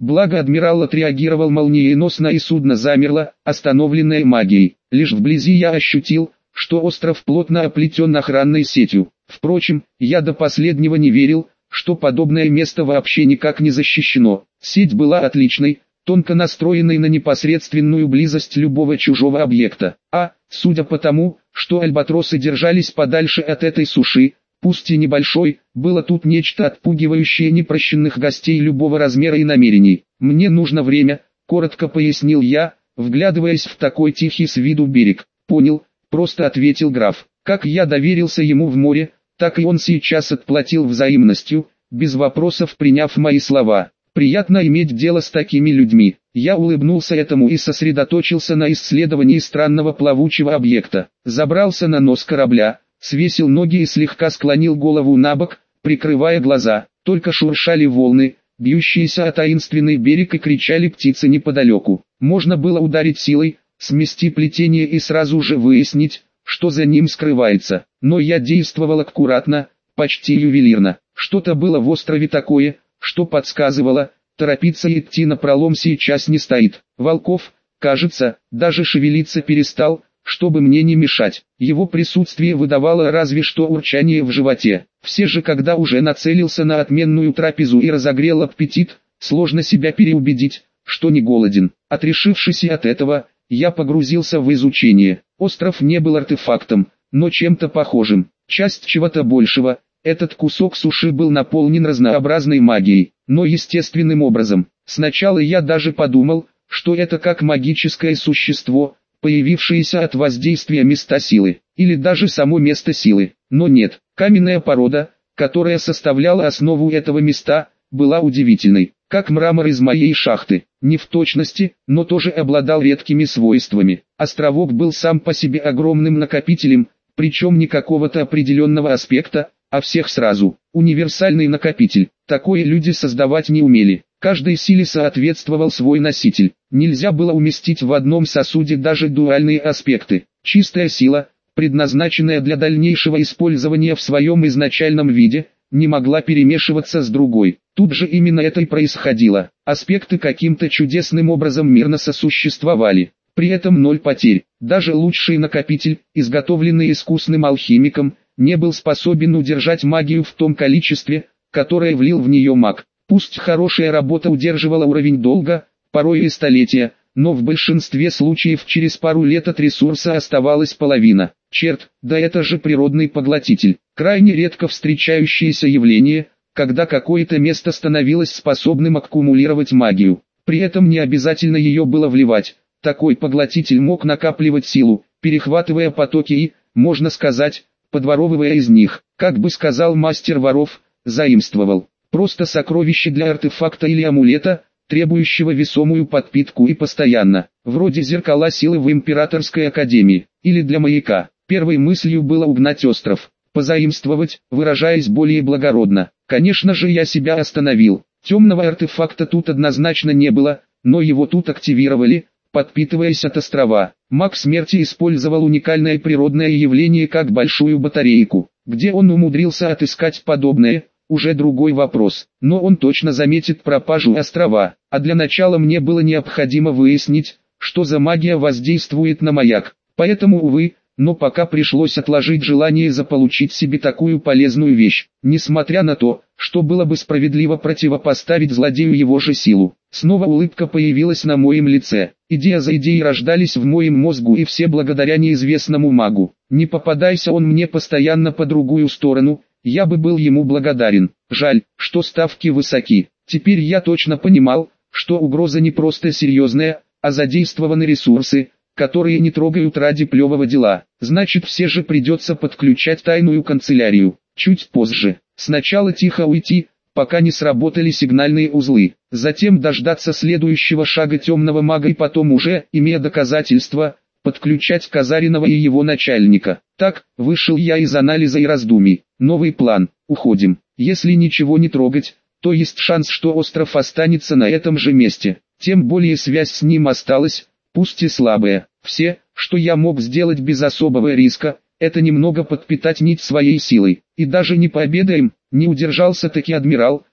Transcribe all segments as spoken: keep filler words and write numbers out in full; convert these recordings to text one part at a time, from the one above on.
Благо адмирал отреагировал молниеносно и судно замерло, остановленное магией. Лишь вблизи я ощутил, что остров плотно оплетен охранной сетью. Впрочем, я до последнего не верил, что подобное место вообще никак не защищено. Сеть была отличной, тонко настроенной на непосредственную близость любого чужого объекта. А, судя по тому, что альбатросы держались подальше от этой суши, пусть и небольшой, было тут нечто отпугивающее непрощенных гостей любого размера и намерений. «Мне нужно время», — коротко пояснил я, вглядываясь в такой тихий с виду берег. «Понял», — просто ответил граф. Как я доверился ему в море, так и он сейчас отплатил взаимностью, без вопросов приняв мои слова. Приятно иметь дело с такими людьми. Я улыбнулся этому и сосредоточился на исследовании странного плавучего объекта. Забрался на нос корабля, свесил ноги и слегка склонил голову на бок, прикрывая глаза. Только шуршали волны, бьющиеся о таинственный берег, и кричали птицы неподалеку. Можно было ударить силой, смести плетение и сразу же выяснить, что за ним скрывается. Но я действовал аккуратно, почти ювелирно. Что-то было в острове такое, что подсказывало, торопиться идти напролом сейчас не стоит. Волков, кажется, даже шевелиться перестал, чтобы мне не мешать. Его присутствие выдавало разве что урчание в животе. Все же, когда уже нацелился на отменную трапезу и разогрел аппетит, сложно себя переубедить, что не голоден. Отрешившись и от этого, я погрузился в изучение. Остров не был артефактом, но чем-то похожим, часть чего-то большего. Этот кусок суши был наполнен разнообразной магией, но естественным образом. Сначала я даже подумал, что это как магическое существо, появившееся от воздействия места силы, или даже само место силы. Но нет, каменная порода, которая составляла основу этого места, была удивительной, как мрамор из моей шахты. Не в точности, но тоже обладал редкими свойствами. Островок был сам по себе огромным накопителем, причем не какого-то определенного аспекта, а всех сразу. Универсальный накопитель. Такое люди создавать не умели. Каждой силе соответствовал свой носитель. Нельзя было уместить в одном сосуде даже дуальные аспекты. Чистая сила, предназначенная для дальнейшего использования в своем изначальном виде, не могла перемешиваться с другой. Тут же именно это и происходило. Аспекты каким-то чудесным образом мирно сосуществовали. При этом ноль потерь. Даже лучший накопитель, изготовленный искусным алхимиком, не был способен удержать магию в том количестве, которое влил в нее маг. Пусть хорошая работа удерживала уровень долго, порой и столетия, но в большинстве случаев через пару лет от ресурса оставалась половина. Черт, да это же природный поглотитель. Крайне редко встречающееся явление, когда какое-то место становилось способным аккумулировать магию. При этом не обязательно ее было вливать. Такой поглотитель мог накапливать силу, перехватывая потоки и, можно сказать, подворовывая из них. Как бы сказал мастер воров, заимствовал. Просто сокровище для артефакта или амулета, требующего весомую подпитку и постоянно. Вроде зеркала силы в Императорской Академии, или для маяка. Первой мыслью было угнать остров, позаимствовать, выражаясь более благородно. Конечно же, я себя остановил. Темного артефакта тут однозначно не было, но его тут активировали, подпитываясь от острова. Маг смерти использовал уникальное природное явление как большую батарейку. Где он умудрился отыскать подобное, уже другой вопрос. Но он точно заметит пропажу острова. А для начала мне было необходимо выяснить, что за магия воздействует на маяк. Поэтому, увы, но пока пришлось отложить желание заполучить себе такую полезную вещь, несмотря на то, что было бы справедливо противопоставить злодею его же силу. Снова улыбка появилась на моем лице. Идея за идеей рождались в моем мозгу, и все благодаря неизвестному магу. Не попадайся он мне постоянно по другую сторону, я бы был ему благодарен. Жаль, что ставки высоки. Теперь я точно понимал, что угроза не просто серьезная, а задействованы ресурсы, которые не трогают ради плевого дела. Значит, все же придется подключать тайную канцелярию. Чуть позже. Сначала тихо уйти, пока не сработали сигнальные узлы. Затем дождаться следующего шага темного мага и потом уже, имея доказательства, подключать Казаринова и его начальника. Так, вышел я из анализа и раздумий. Новый план. Уходим. Если ничего не трогать, то есть шанс, что остров останется на этом же месте. Тем более связь с ним осталась, пусть и слабая. Все, что я мог сделать без особого риска, это немного подпитать нить своей силой. И даже не пообедаем, не удержался таки адмирал,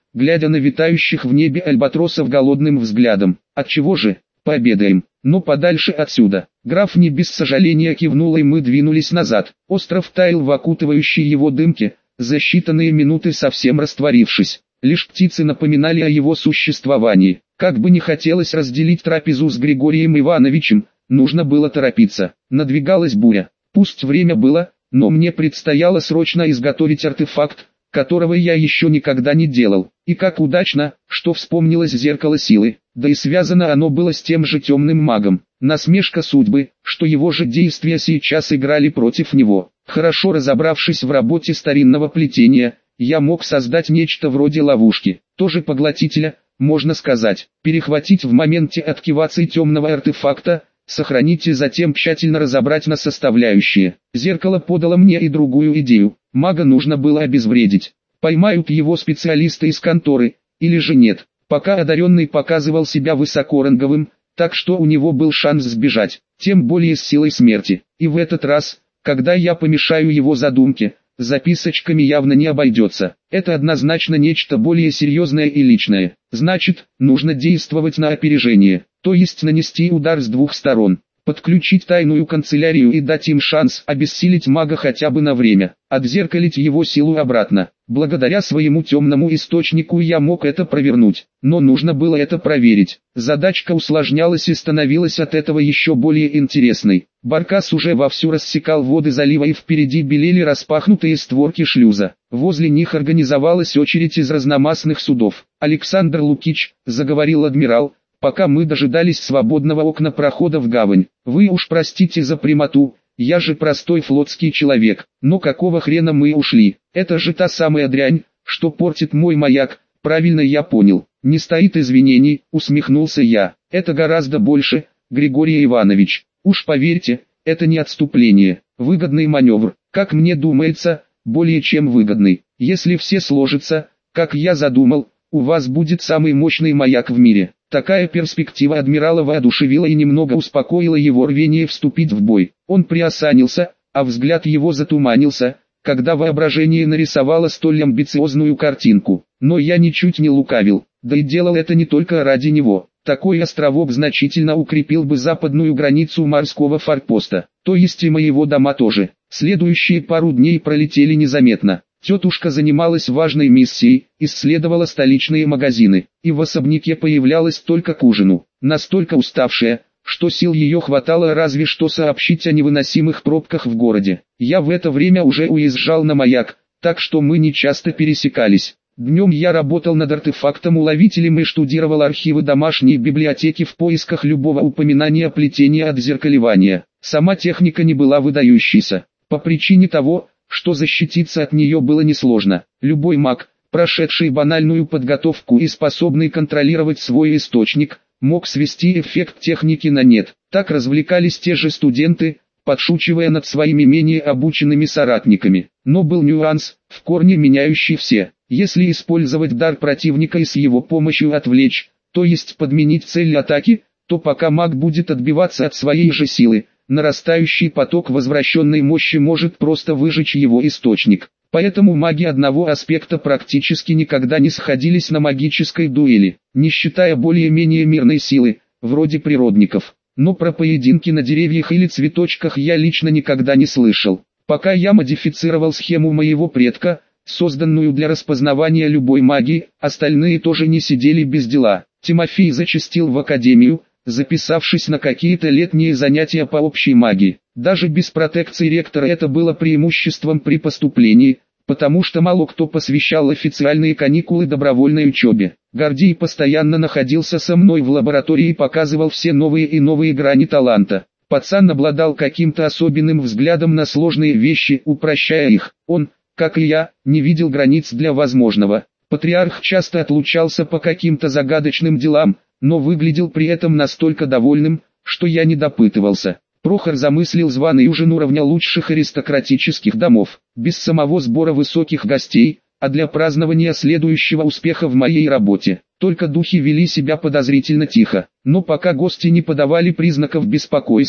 глядя на витающих в небе альбатросов голодным взглядом. Отчего же? Пообедаем, но подальше отсюда. Граф не без сожаления кивнул, и мы двинулись назад. Остров таял в окутывающей его дымке, за считанные минуты совсем растворившись. Лишь птицы напоминали о его существовании. Как бы не хотелось разделить трапезу с Григорием Ивановичем, нужно было торопиться. Надвигалась буря. Пусть время было, но мне предстояло срочно изготовить артефакт, которого я еще никогда не делал. И как удачно, что вспомнилось зеркало силы, да и связано оно было с тем же темным магом. Насмешка судьбы, что его же действия сейчас играли против него. Хорошо разобравшись в работе старинного плетения, я мог создать нечто вроде ловушки, тоже поглотителя, можно сказать, перехватить в моменте активации темного артефакта, сохранить и затем тщательно разобрать на составляющие. Зеркало подало мне и другую идею. Мага нужно было обезвредить. Поймают его специалисты из конторы, или же нет. Пока одаренный показывал себя высокоранговым, так что у него был шанс сбежать, тем более с силой смерти. И в этот раз, когда я помешаю его задумке, записочками явно не обойдется. Это однозначно нечто более серьезное и личное. Значит, нужно действовать на опережение, то есть нанести удар с двух сторон. Подключить тайную канцелярию и дать им шанс обессилить мага хотя бы на время, отзеркалить его силу обратно. Благодаря своему темному источнику я мог это провернуть, но нужно было это проверить. Задачка усложнялась и становилась от этого еще более интересной. Баркас уже вовсю рассекал воды залива, и впереди белели распахнутые створки шлюза. Возле них организовалась очередь из разномастных судов. «Александр Лукич», — заговорил адмирал, пока мы дожидались свободного окна прохода в гавань. «Вы уж простите за прямоту, я же простой флотский человек, но какого хрена мы ушли? Это же та самая дрянь, что портит мой маяк, правильно я понял». «Не стоит извинений», — усмехнулся я. «Это гораздо больше, Григорий Иванович. Уж поверьте, это не отступление, выгодный маневр, как мне думается, более чем выгодный. Если все сложится, как я задумал, у вас будет самый мощный маяк в мире». Такая перспектива адмирала воодушевила и немного успокоила его рвение вступить в бой. Он приосанился, а взгляд его затуманился, когда воображение нарисовало столь амбициозную картинку. Но я ничуть не лукавил, да и делал это не только ради него. Такой островок значительно укрепил бы западную границу морского форпоста, то есть и моего дома тоже. Следующие пару дней пролетели незаметно. Тетушка занималась важной миссией, исследовала столичные магазины, и в особняке появлялась только к ужину, настолько уставшая, что сил ее хватало разве что сообщить о невыносимых пробках в городе. Я в это время уже уезжал на маяк, так что мы не часто пересекались. Днем я работал над артефактом-уловителем и штудировал архивы домашней библиотеки в поисках любого упоминания плетения отзеркаливания. Сама техника не была выдающейся, по причине того, что защититься от нее было несложно. Любой маг, прошедший банальную подготовку и способный контролировать свой источник, мог свести эффект техники на нет. Так развлекались те же студенты, подшучивая над своими менее обученными соратниками. Но был нюанс, в корне меняющий все. Если использовать дар противника и с его помощью отвлечь, то есть подменить цель атаки, то пока маг будет отбиваться от своей же силы, нарастающий поток возвращенной мощи может просто выжечь его источник. Поэтому маги одного аспекта практически никогда не сходились на магической дуэли, не считая более-менее мирной силы, вроде природников. Но про поединки на деревьях или цветочках я лично никогда не слышал. Пока я модифицировал схему моего предка, созданную для распознавания любой магии, остальные тоже не сидели без дела. Тимофей зачастил в академию, записавшись на какие-то летние занятия по общей магии. Даже без протекции ректора это было преимуществом при поступлении, потому что мало кто посвящал официальные каникулы добровольной учебе. Гордей постоянно находился со мной в лаборатории и показывал все новые и новые грани таланта. Пацан обладал каким-то особенным взглядом на сложные вещи, упрощая их. Он, как и я, не видел границ для возможного. Патриарх часто отлучался по каким-то загадочным делам, но выглядел при этом настолько довольным, что я не допытывался. Прохор замыслил званый ужин уровня лучших аристократических домов, без самого сбора высоких гостей, а для празднования следующего успеха в моей работе. Только духи вели себя подозрительно тихо, но пока гости не подавали признаков беспокойства,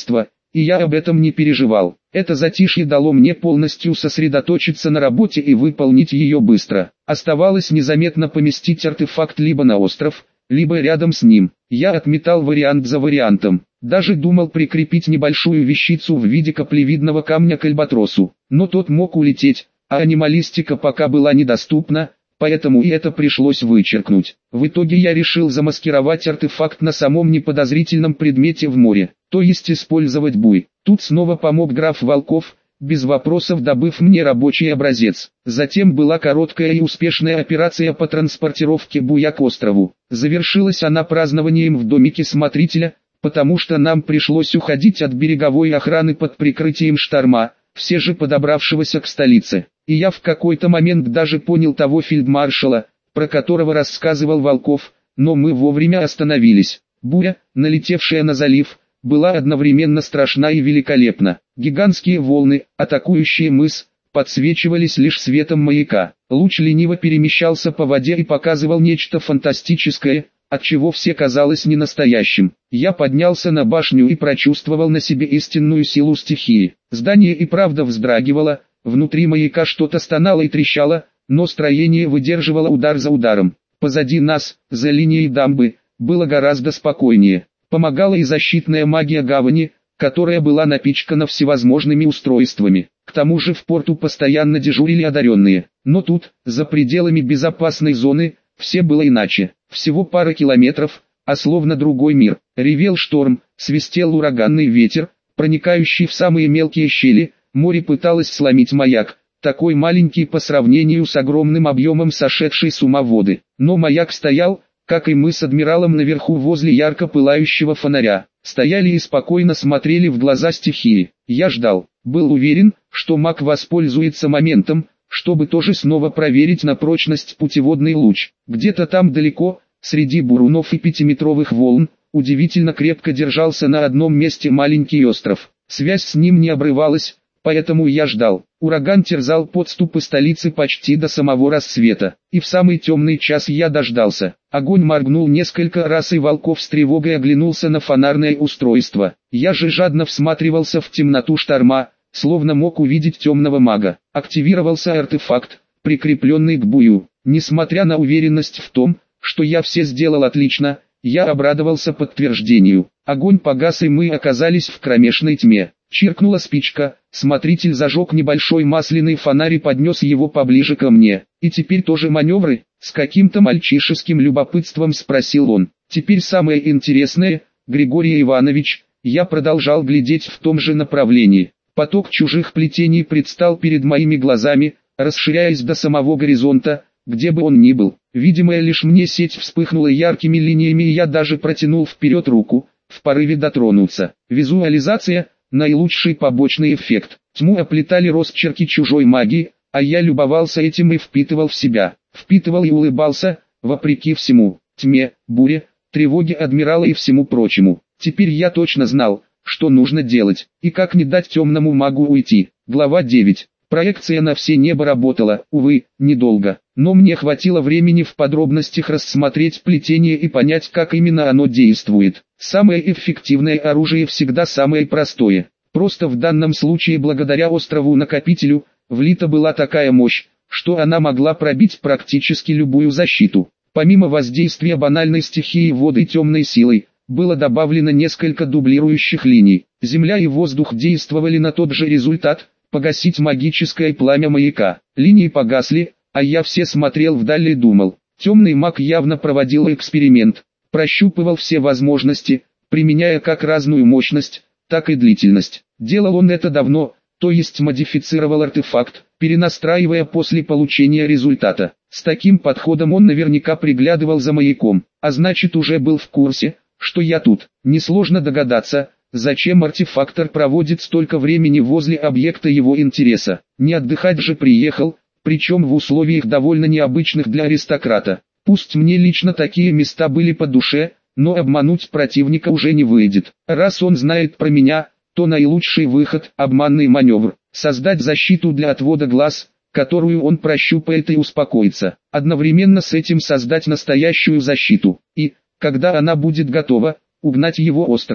и я об этом не переживал. Это затишье дало мне полностью сосредоточиться на работе и выполнить ее быстро. Оставалось незаметно поместить артефакт либо на остров, либо рядом с ним. Я отметал вариант за вариантом. Даже думал прикрепить небольшую вещицу в виде каплевидного камня к альбатросу. Но тот мог улететь, а анималистика пока была недоступна, поэтому и это пришлось вычеркнуть. В итоге я решил замаскировать артефакт на самом неподозрительном предмете в море, то есть использовать буй. Тут снова помог граф Волков, без вопросов добыв мне рабочий образец. Затем была короткая и успешная операция по транспортировке буя к острову. Завершилась она празднованием в домике смотрителя, потому что нам пришлось уходить от береговой охраны под прикрытием шторма, все же подобравшегося к столице. И я в какой-то момент даже понял того фельдмаршала, про которого рассказывал Волков, но мы вовремя остановились. Буря, налетевшая на залив, была одновременно страшна и великолепна. Гигантские волны, атакующие мыс, подсвечивались лишь светом маяка. Луч лениво перемещался по воде и показывал нечто фантастическое, отчего все казалось ненастоящим. Я поднялся на башню и прочувствовал на себе истинную силу стихии. Здание и правда вздрагивало, внутри маяка что-то стонало и трещало, но строение выдерживало удар за ударом. Позади нас, за линией дамбы, было гораздо спокойнее. Помогала и защитная магия гавани, которая была напичкана всевозможными устройствами. К тому же в порту постоянно дежурили одаренные. Но тут, за пределами безопасной зоны, все было иначе. Всего пара километров, а словно другой мир. Ревел шторм, свистел ураганный ветер, проникающий в самые мелкие щели. Море пыталось сломить маяк, такой маленький по сравнению с огромным объемом сошедшей с ума воды. Но маяк стоял, как и мы с адмиралом наверху возле ярко пылающего фонаря. Стояли и спокойно смотрели в глаза стихии. Я ждал, был уверен, что маг воспользуется моментом, чтобы тоже снова проверить на прочность путеводный луч. Где-то там далеко, среди бурунов и пятиметровых волн, удивительно крепко держался на одном месте маленький остров. Связь с ним не обрывалась, поэтому я ждал. Ураган терзал подступы столицы почти до самого рассвета, и в самый темный час я дождался. Огонь моргнул несколько раз, и Волков с тревогой оглянулся на фонарное устройство. Я же жадно всматривался в темноту шторма, словно мог увидеть темного мага. Активировался артефакт, прикрепленный к бую. Несмотря на уверенность в том, что я все сделал отлично, я обрадовался подтверждению. Огонь погас, и мы оказались в кромешной тьме. Чиркнула спичка, смотритель зажег небольшой масляный фонарь и поднес его поближе ко мне. «И теперь тоже маневры?» — с каким-то мальчишеским любопытством спросил он. «Теперь самое интересное, Григорий Иванович». Я продолжал глядеть в том же направлении. Поток чужих плетений предстал перед моими глазами, расширяясь до самого горизонта, где бы он ни был. Видимая лишь мне сеть вспыхнула яркими линиями, и я даже протянул вперед руку, в порыве дотронуться. Визуализация — наилучший побочный эффект. Тьму оплетали росчерки чужой магии, а я любовался этим и впитывал в себя. Впитывал и улыбался, вопреки всему, тьме, буре, тревоге адмирала и всему прочему. Теперь я точно знал, что нужно делать, и как не дать темному магу уйти. Глава девять. Проекция на все небо работала, увы, недолго, но мне хватило времени в подробностях рассмотреть плетение и понять, как именно оно действует. Самое эффективное оружие всегда самое простое. Просто в данном случае благодаря острову-накопителю, влита была такая мощь, что она могла пробить практически любую защиту. Помимо воздействия банальной стихии воды темной силой, было добавлено несколько дублирующих линий. Земля и воздух действовали на тот же результат – погасить магическое пламя маяка. Линии погасли, а я все смотрел вдаль и думал. Темный маг явно проводил эксперимент, прощупывал все возможности, применяя как разную мощность, так и длительность. Делал он это давно, то есть модифицировал артефакт, перенастраивая после получения результата. С таким подходом он наверняка приглядывал за маяком, а значит уже был в курсе, что я тут. Несложно догадаться, зачем артефактор проводит столько времени возле объекта его интереса. Не отдыхать же приехал, причем в условиях довольно необычных для аристократа. Пусть мне лично такие места были по душе, но обмануть противника уже не выйдет. Раз он знает про меня, то наилучший выход – обманный маневр. Создать защиту для отвода глаз, которую он прощупает и успокоится. Одновременно с этим создать настоящую защиту. И, когда она будет готова, угнать его остров,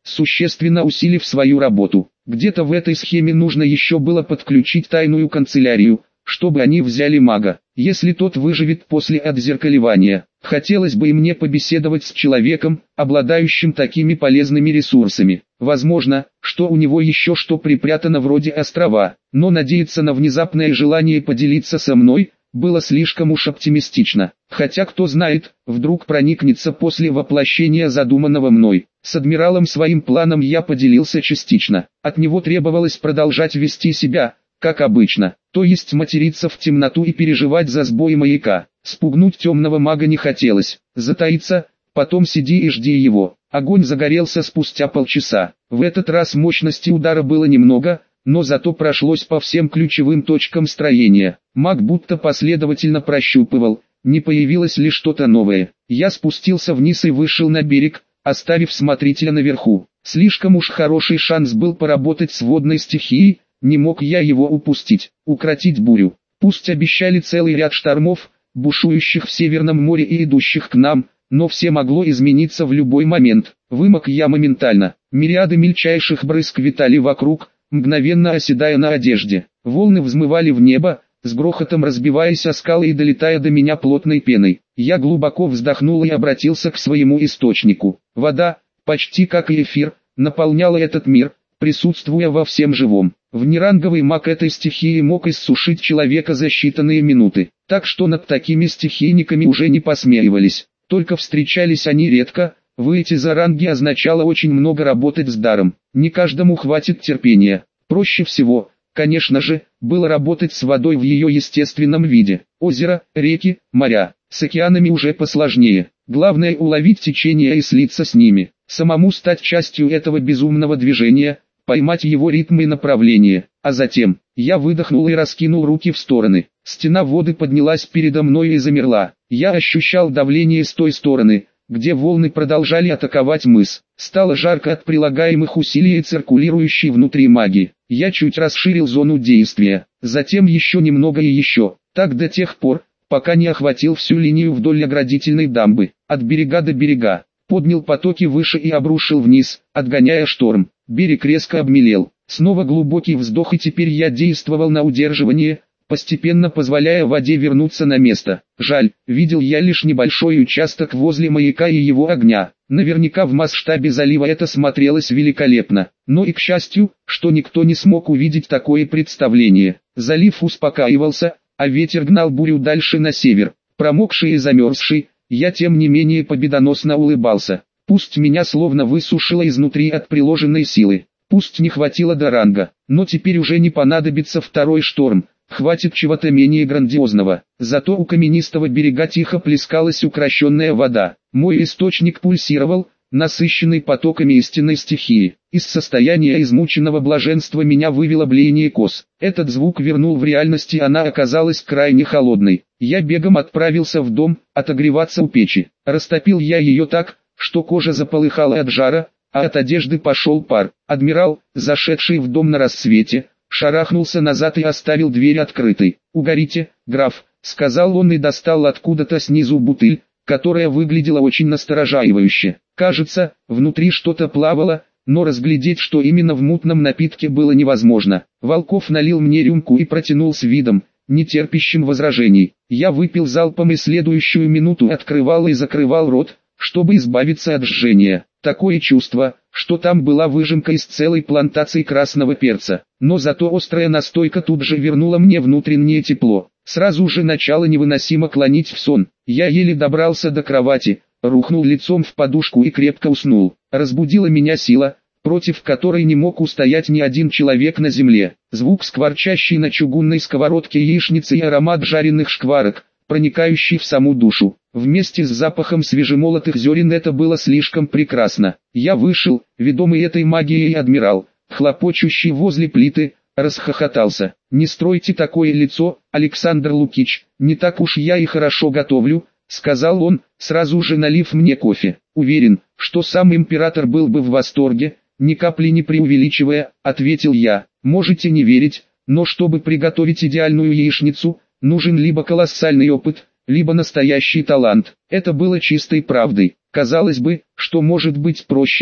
существенно усилив свою работу. Где-то в этой схеме нужно еще было подключить тайную канцелярию, чтобы они взяли мага, если тот выживет после отзеркаливания. Хотелось бы и мне побеседовать с человеком, обладающим такими полезными ресурсами. Возможно, что у него еще что припрятано вроде острова, но надеяться на внезапное желание поделиться со мной было слишком уж оптимистично. Хотя кто знает, вдруг проникнется после воплощения задуманного мной. С адмиралом своим планом я поделился частично. От него требовалось продолжать вести себя, как обычно, то есть материться в темноту и переживать за сбой маяка. Спугнуть темного мага не хотелось, затаиться, потом сиди и жди его. Огонь загорелся спустя полчаса. В этот раз мощности удара было немного, но зато прошлось по всем ключевым точкам строения. Маг будто последовательно прощупывал, не появилось ли что-то новое. Я спустился вниз и вышел на берег, оставив смотрителя наверху. Слишком уж хороший шанс был поработать с водной стихией, не мог я его упустить. Укротить бурю. Пусть обещали целый ряд штормов, бушующих в Северном море и идущих к нам, но все могло измениться в любой момент. Вымок я моментально. Мириады мельчайших брызг витали вокруг, мгновенно оседая на одежде. Волны взмывали в небо, с грохотом разбиваясь о скалы и долетая до меня плотной пеной. Я глубоко вздохнул и обратился к своему источнику. Вода, почти как и эфир, наполняла этот мир, присутствуя во всем живом. Внеранговый маг этой стихии мог иссушить человека за считанные минуты, так что над такими стихийниками уже не посмеивались. Только встречались они редко, выйти за ранги означало очень много работать с даром. Не каждому хватит терпения. Проще всего, конечно же, было работать с водой в ее естественном виде. Озера, реки, моря. С океанами уже посложнее. Главное уловить течение и слиться с ними. Самому стать частью этого безумного движения, поймать его ритм и направление. А затем, я выдохнул и раскинул руки в стороны. Стена воды поднялась передо мной и замерла. Я ощущал давление с той стороны, где волны продолжали атаковать мыс. Стало жарко от прилагаемых усилий и циркулирующей внутри магии. Я чуть расширил зону действия, затем еще немного и еще, так до тех пор, пока не охватил всю линию вдоль оградительной дамбы, от берега до берега. Поднял потоки выше и обрушил вниз, отгоняя шторм. Берег резко обмелел. Снова глубокий вздох, и теперь я действовал на удерживание, постепенно позволяя воде вернуться на место. Жаль, видел я лишь небольшой участок возле маяка и его огня. Наверняка в масштабе залива это смотрелось великолепно. Но и к счастью, что никто не смог увидеть такое представление. Залив успокаивался, а ветер гнал бурю дальше на север. Промокший и замерзший, я тем не менее победоносно улыбался. Пусть меня словно высушило изнутри от приложенной силы. Пусть не хватило до ранга, но теперь уже не понадобится второй шторм. Хватит чего-то менее грандиозного. Зато у каменистого берега тихо плескалась укращенная вода. Мой источник пульсировал, насыщенный потоками истинной стихии. Из состояния измученного блаженства меня вывело блеяние коз. Этот звук вернул в реальность, и она оказалась крайне холодной. Я бегом отправился в дом, отогреваться у печи. Растопил я ее так, что кожа заполыхала от жара, а от одежды пошел пар. Адмирал, зашедший в дом на рассвете, шарахнулся назад и оставил дверь открытой. «Угорите, граф», — сказал он и достал откуда-то снизу бутыль, которая выглядела очень насторожающе. Кажется, внутри что-то плавало, но разглядеть, что именно в мутном напитке, было невозможно. Волков налил мне рюмку и протянул с видом, не терпящим возражений. Я выпил залпом и следующую минуту открывал и закрывал рот, чтобы избавиться от жжения. Такое чувство, что там была выжимка из целой плантации красного перца. Но зато острая настойка тут же вернула мне внутреннее тепло. Сразу же начало невыносимо клонить в сон. Я еле добрался до кровати, рухнул лицом в подушку и крепко уснул. Разбудила меня сила, против которой не мог устоять ни один человек на земле. Звук скворчащий на чугунной сковородке яичницы и аромат жареных шкварок, проникающий в саму душу. Вместе с запахом свежемолотых зерен это было слишком прекрасно. Я вышел, ведомый этой магией, адмирал, хлопочущий возле плиты, расхохотался. «Не стройте такое лицо, Александр Лукич, не так уж я и хорошо готовлю», — сказал он, сразу же налив мне кофе. «Уверен, что сам император был бы в восторге, ни капли не преувеличивая», — ответил я. «Можете не верить, но чтобы приготовить идеальную яичницу, нужен либо колоссальный опыт, либо настоящий талант». Это было чистой правдой. Казалось бы, что может быть проще,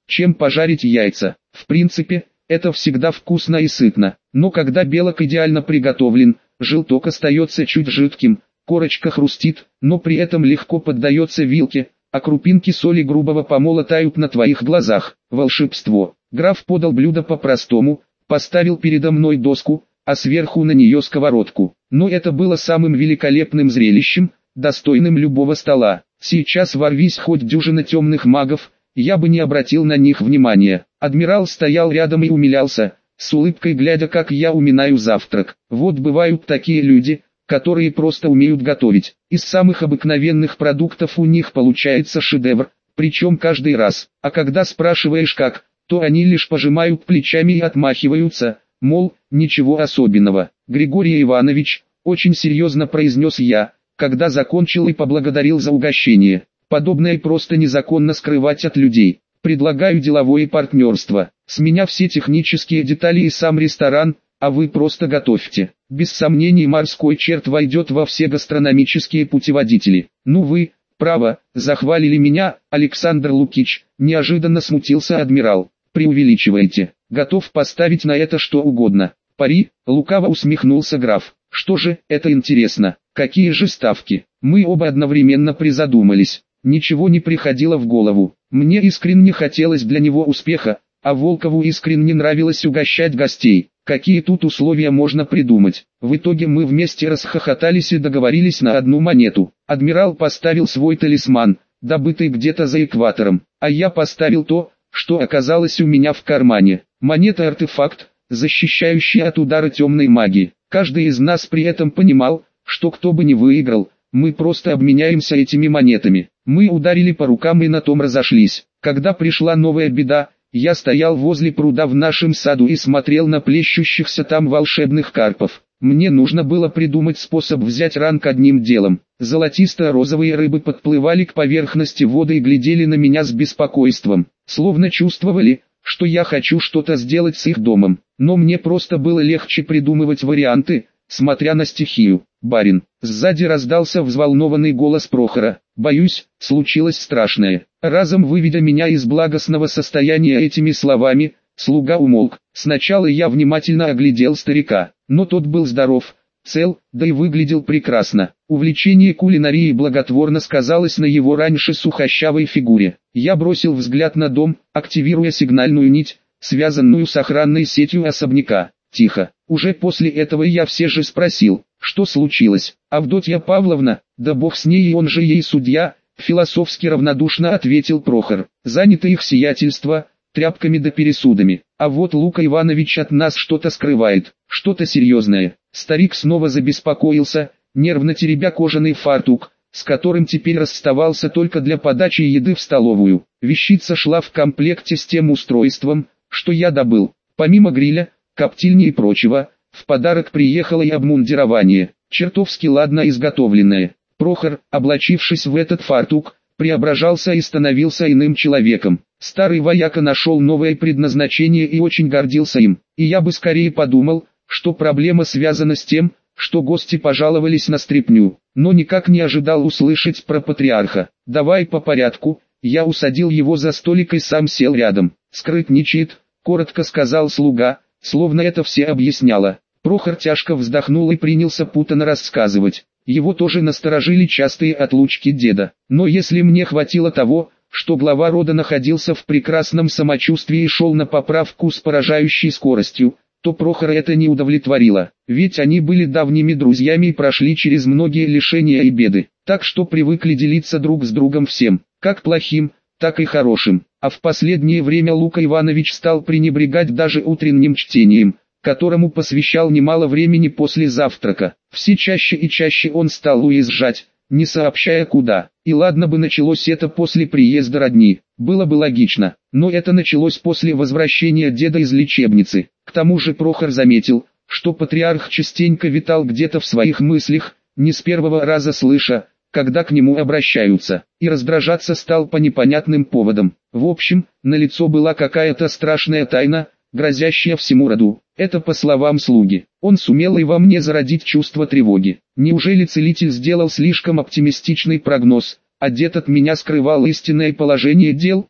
чем пожарить яйца. В принципе, это всегда вкусно и сытно, но когда белок идеально приготовлен, желток остается чуть жидким, корочка хрустит, но при этом легко поддается вилке, а крупинки соли грубого помола тают на твоих глазах. Волшебство. Граф подал блюдо по-простому, поставил передо мной доску, а сверху на нее сковородку. Но это было самым великолепным зрелищем, достойным любого стола. Сейчас ворвись хоть дюжина темных магов, я бы не обратил на них внимания. Адмирал стоял рядом и умилялся, с улыбкой глядя, как я уминаю завтрак. Вот бывают такие люди, которые просто умеют готовить. Из самых обыкновенных продуктов у них получается шедевр, причем каждый раз. А когда спрашиваешь как, то они лишь пожимают плечами и отмахиваются, мол, ничего особенного. Григорий Иванович, очень серьезно произнес я, когда закончил и поблагодарил за угощение. Подобное просто незаконно скрывать от людей. Предлагаю деловое партнерство. С меня все технические детали и сам ресторан, а вы просто готовьте. Без сомнений морской черт войдет во все гастрономические путеводители. Ну вы, право, захвалили меня, Александр Лукич, неожиданно смутился адмирал. Преувеличиваете. Готов поставить на это что угодно. Пари, лукаво усмехнулся граф. Что же, это интересно. Какие же ставки? Мы оба одновременно призадумались. Ничего не приходило в голову. Мне искренне хотелось для него успеха, а Волкову искренне нравилось угощать гостей. Какие тут условия можно придумать? В итоге мы вместе расхохотались и договорились на одну монету. Адмирал поставил свой талисман, добытый где-то за экватором, а я поставил то, что оказалось у меня в кармане. Монета-артефакт, защищающий от удара темной магии. Каждый из нас при этом понимал, что кто бы ни выиграл, мы просто обменяемся этими монетами. Мы ударили по рукам и на том разошлись. Когда пришла новая беда, я стоял возле пруда в нашем саду и смотрел на плещущихся там волшебных карпов. Мне нужно было придумать способ взять ранг одним делом. Золотисто-розовые рыбы подплывали к поверхности воды и глядели на меня с беспокойством, словно чувствовали, что я хочу что-то сделать с их домом. Но мне просто было легче придумывать варианты, смотря на стихию. «Барин!» Сзади раздался взволнованный голос Прохора. «Боюсь, случилось страшное». Разом выведя меня из благостного состояния этими словами, слуга умолк. Сначала я внимательно оглядел старика, но тот был здоров, цел, да и выглядел прекрасно. Увлечение кулинарией благотворно сказалось на его раньше сухощавой фигуре. Я бросил взгляд на дом, активируя сигнальную нить, связанную с охранной сетью особняка. Тихо. Уже после этого я все же спросил, что случилось. Авдотья Павловна, да бог с ней, и он же ей судья, философски равнодушно ответил Прохор. Занято их сиятельство, тряпками да пересудами. А вот Лука Иванович от нас что-то скрывает, что-то серьезное. Старик снова забеспокоился, нервно теребя кожаный фартук, с которым теперь расставался только для подачи еды в столовую. Вещица шла в комплекте с тем устройством, что я добыл. Помимо гриля, коптильни и прочего, в подарок приехало и обмундирование, чертовски ладно изготовленное. Прохор, облачившись в этот фартук, преображался и становился иным человеком. Старый вояка нашел новое предназначение и очень гордился им. И я бы скорее подумал, что проблема связана с тем, что гости пожаловались на стряпню, но никак не ожидал услышать про патриарха. «Давай по порядку», я усадил его за столик и сам сел рядом. «Скрытничает», коротко сказал слуга, словно это все объясняло. Прохор тяжко вздохнул и принялся путанно рассказывать. Его тоже насторожили частые отлучки деда. Но если мне хватило того, что глава рода находился в прекрасном самочувствии и шел на поправку с поражающей скоростью, то Прохора это не удовлетворило. Ведь они были давними друзьями и прошли через многие лишения и беды, так что привыкли делиться друг с другом всем, как плохим, так и хорошим. А в последнее время Лука Иванович стал пренебрегать даже утренним чтением, которому посвящал немало времени после завтрака. Все чаще и чаще он стал уезжать, не сообщая куда. И ладно бы началось это после приезда родни, было бы логично, но это началось после возвращения деда из лечебницы. К тому же Прохор заметил, что патриарх частенько витал где-то в своих мыслях, не с первого раза слыша, когда к нему обращаются, и раздражаться стал по непонятным поводам. В общем, налицо была какая-то страшная тайна, грозящая всему роду. Это по словам слуги. Он сумел и во мне зародить чувство тревоги. Неужели целитель сделал слишком оптимистичный прогноз, а дед от меня скрывал истинное положение дел?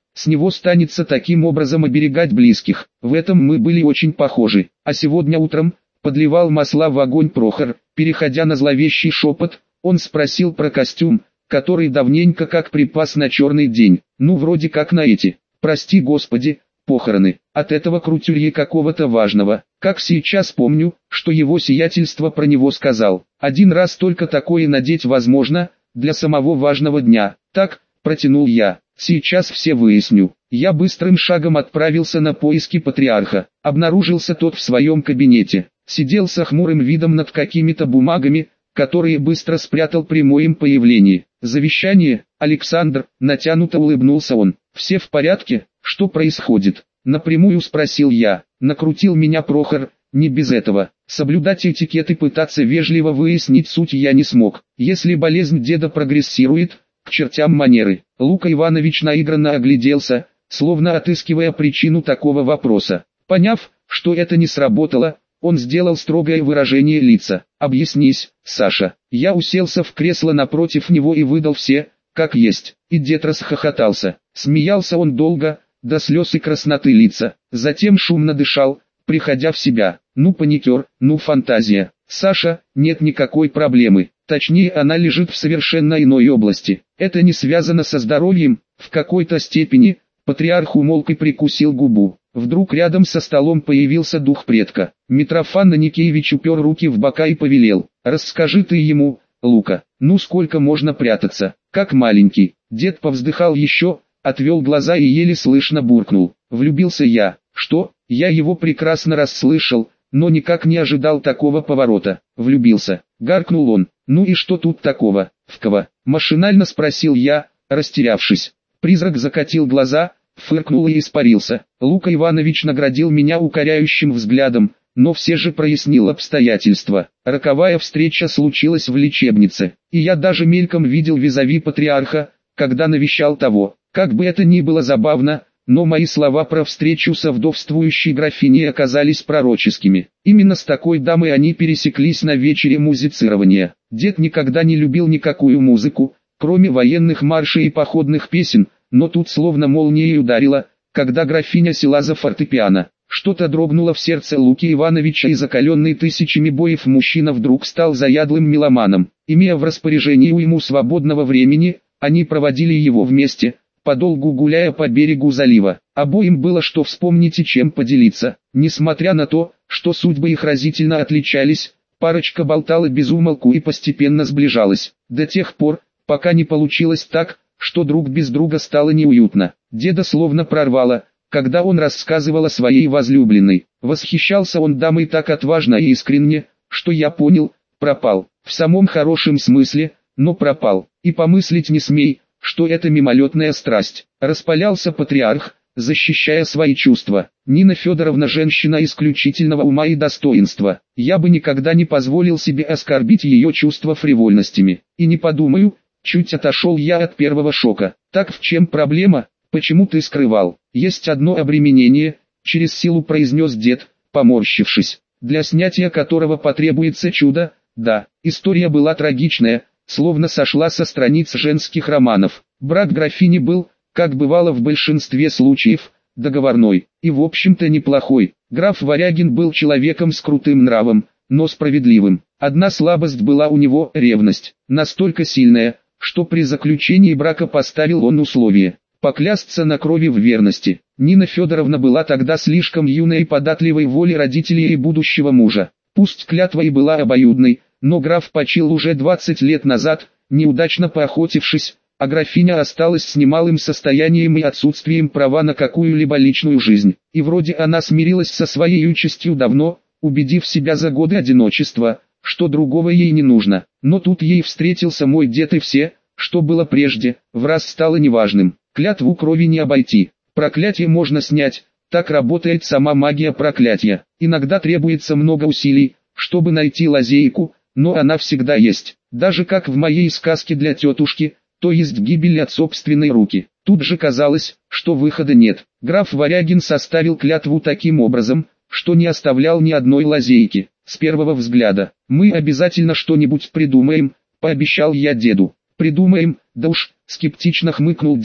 с него станется таким образом оберегать близких. В этом мы были очень похожи. А сегодня утром подливал масла в огонь Прохор. Переходя на зловещий шепот, он спросил про костюм, который давненько как припас на черный день. Ну вроде как на эти, прости господи, похороны. От этого крутюрье какого-то важного. Как сейчас помню, что его сиятельство про него сказал. Один раз только такое надеть возможно, для самого важного дня. Так, протянул я. Сейчас все выясню. Я быстрым шагом отправился на поиски патриарха. Обнаружился тот в своем кабинете. Сидел со хмурым видом над какими-то бумагами, которые быстро спрятал при моем появлении. Завещание, Александр, натянуто улыбнулся он. Все в порядке? Что происходит? Напрямую спросил я. Накрутил меня Прохор. Не без этого. Соблюдать этикет и пытаться вежливо выяснить суть я не смог. Если болезнь деда прогрессирует, к чертям манеры. Лука Иванович наигранно огляделся, словно отыскивая причину такого вопроса. Поняв, что это не сработало, он сделал строгое выражение лица. «Объяснись, Саша». Я уселся в кресло напротив него и выдал все, как есть. И дед расхохотался. Смеялся он долго, до слез и красноты лица. Затем шумно дышал, приходя в себя. Ну паникер, ну фантазия. Саша, нет никакой проблемы. Точнее, она лежит в совершенно иной области. Это не связано со здоровьем, в какой-то степени. Патриарх умолк и прикусил губу. Вдруг рядом со столом появился дух предка. Митрофан Аникеевич упер руки в бока и повелел: «Расскажи ты ему, Лука, ну сколько можно прятаться, как маленький». Дед повздыхал еще, отвел глаза и еле слышно буркнул: «Влюбился я». Что? Я его прекрасно расслышал, но никак не ожидал такого поворота. «Влюбился», — гаркнул он. «Ну и что тут такого?» «В кого?» — машинально спросил я, растерявшись. Призрак закатил глаза, фыркнул и испарился. Лука Иванович наградил меня укоряющим взглядом, но все же прояснил обстоятельства. Роковая встреча случилась в лечебнице, и я даже мельком видел визави патриарха, когда навещал того. Как бы это ни было забавно, но мои слова про встречу со вдовствующей графиней оказались пророческими. Именно с такой дамой они пересеклись на вечере музицирования. Дед никогда не любил никакую музыку, кроме военных маршей и походных песен, но тут словно молнией ударило, когда графиня села за фортепиано. Что-то дрогнуло в сердце Луки Ивановича, и закаленный тысячами боев мужчина вдруг стал заядлым меломаном. Имея в распоряжении уйму свободного времени, они проводили его вместе, подолгу гуляя по берегу залива. Обоим было что вспомнить и чем поделиться. Несмотря на то, что судьбы их разительно отличались, парочка болтала без умолку и постепенно сближалась. До тех пор, пока не получилось так, что друг без друга стало неуютно. Деда словно прорвало, когда он рассказывал о своей возлюбленной. Восхищался он дамой так отважно и искренне, что я понял, пропал. В самом хорошем смысле, но пропал. И помыслить не смей, что это мимолетная страсть. Распалялся патриарх, защищая свои чувства. Нина Федоровна женщина исключительного ума и достоинства. Я бы никогда не позволил себе оскорбить ее чувства фривольностями. И не подумаю. Чуть отошел я от первого шока. Так в чем проблема? Почему ты скрывал? Есть одно обременение, через силу произнес дед, поморщившись, для снятия которого потребуется чудо. Да, история была трагичная, словно сошла со страниц женских романов. Брак графини был, как бывало в большинстве случаев, договорной, и в общем-то неплохой. Граф Варягин был человеком с крутым нравом, но справедливым. Одна слабость была у него — ревность, настолько сильная, что при заключении брака поставил он условие — поклясться на крови в верности. Нина Федоровна была тогда слишком юной и податливой воле родителей и будущего мужа. Пусть клятва и была обоюдной, но граф почил уже двадцать лет назад, неудачно поохотившись, а графиня осталась с немалым состоянием и отсутствием права на какую-либо личную жизнь. И вроде она смирилась со своей участью давно, убедив себя за годы одиночества, что другого ей не нужно. Но тут ей встретился мой дед, и все, что было прежде, враз стало неважным. Клятву крови не обойти. Проклятие можно снять, так работает сама магия проклятия. Иногда требуется много усилий, чтобы найти лазейку, но она всегда есть. Даже как в моей сказке для тетушки, то есть гибель от собственной руки. Тут же казалось, что выхода нет. Граф Варягин составил клятву таким образом, что не оставлял ни одной лазейки. С первого взгляда: «Мы обязательно что-нибудь придумаем», — пообещал я деду. «Придумаем, да уж», — скептично хмыкнул дед,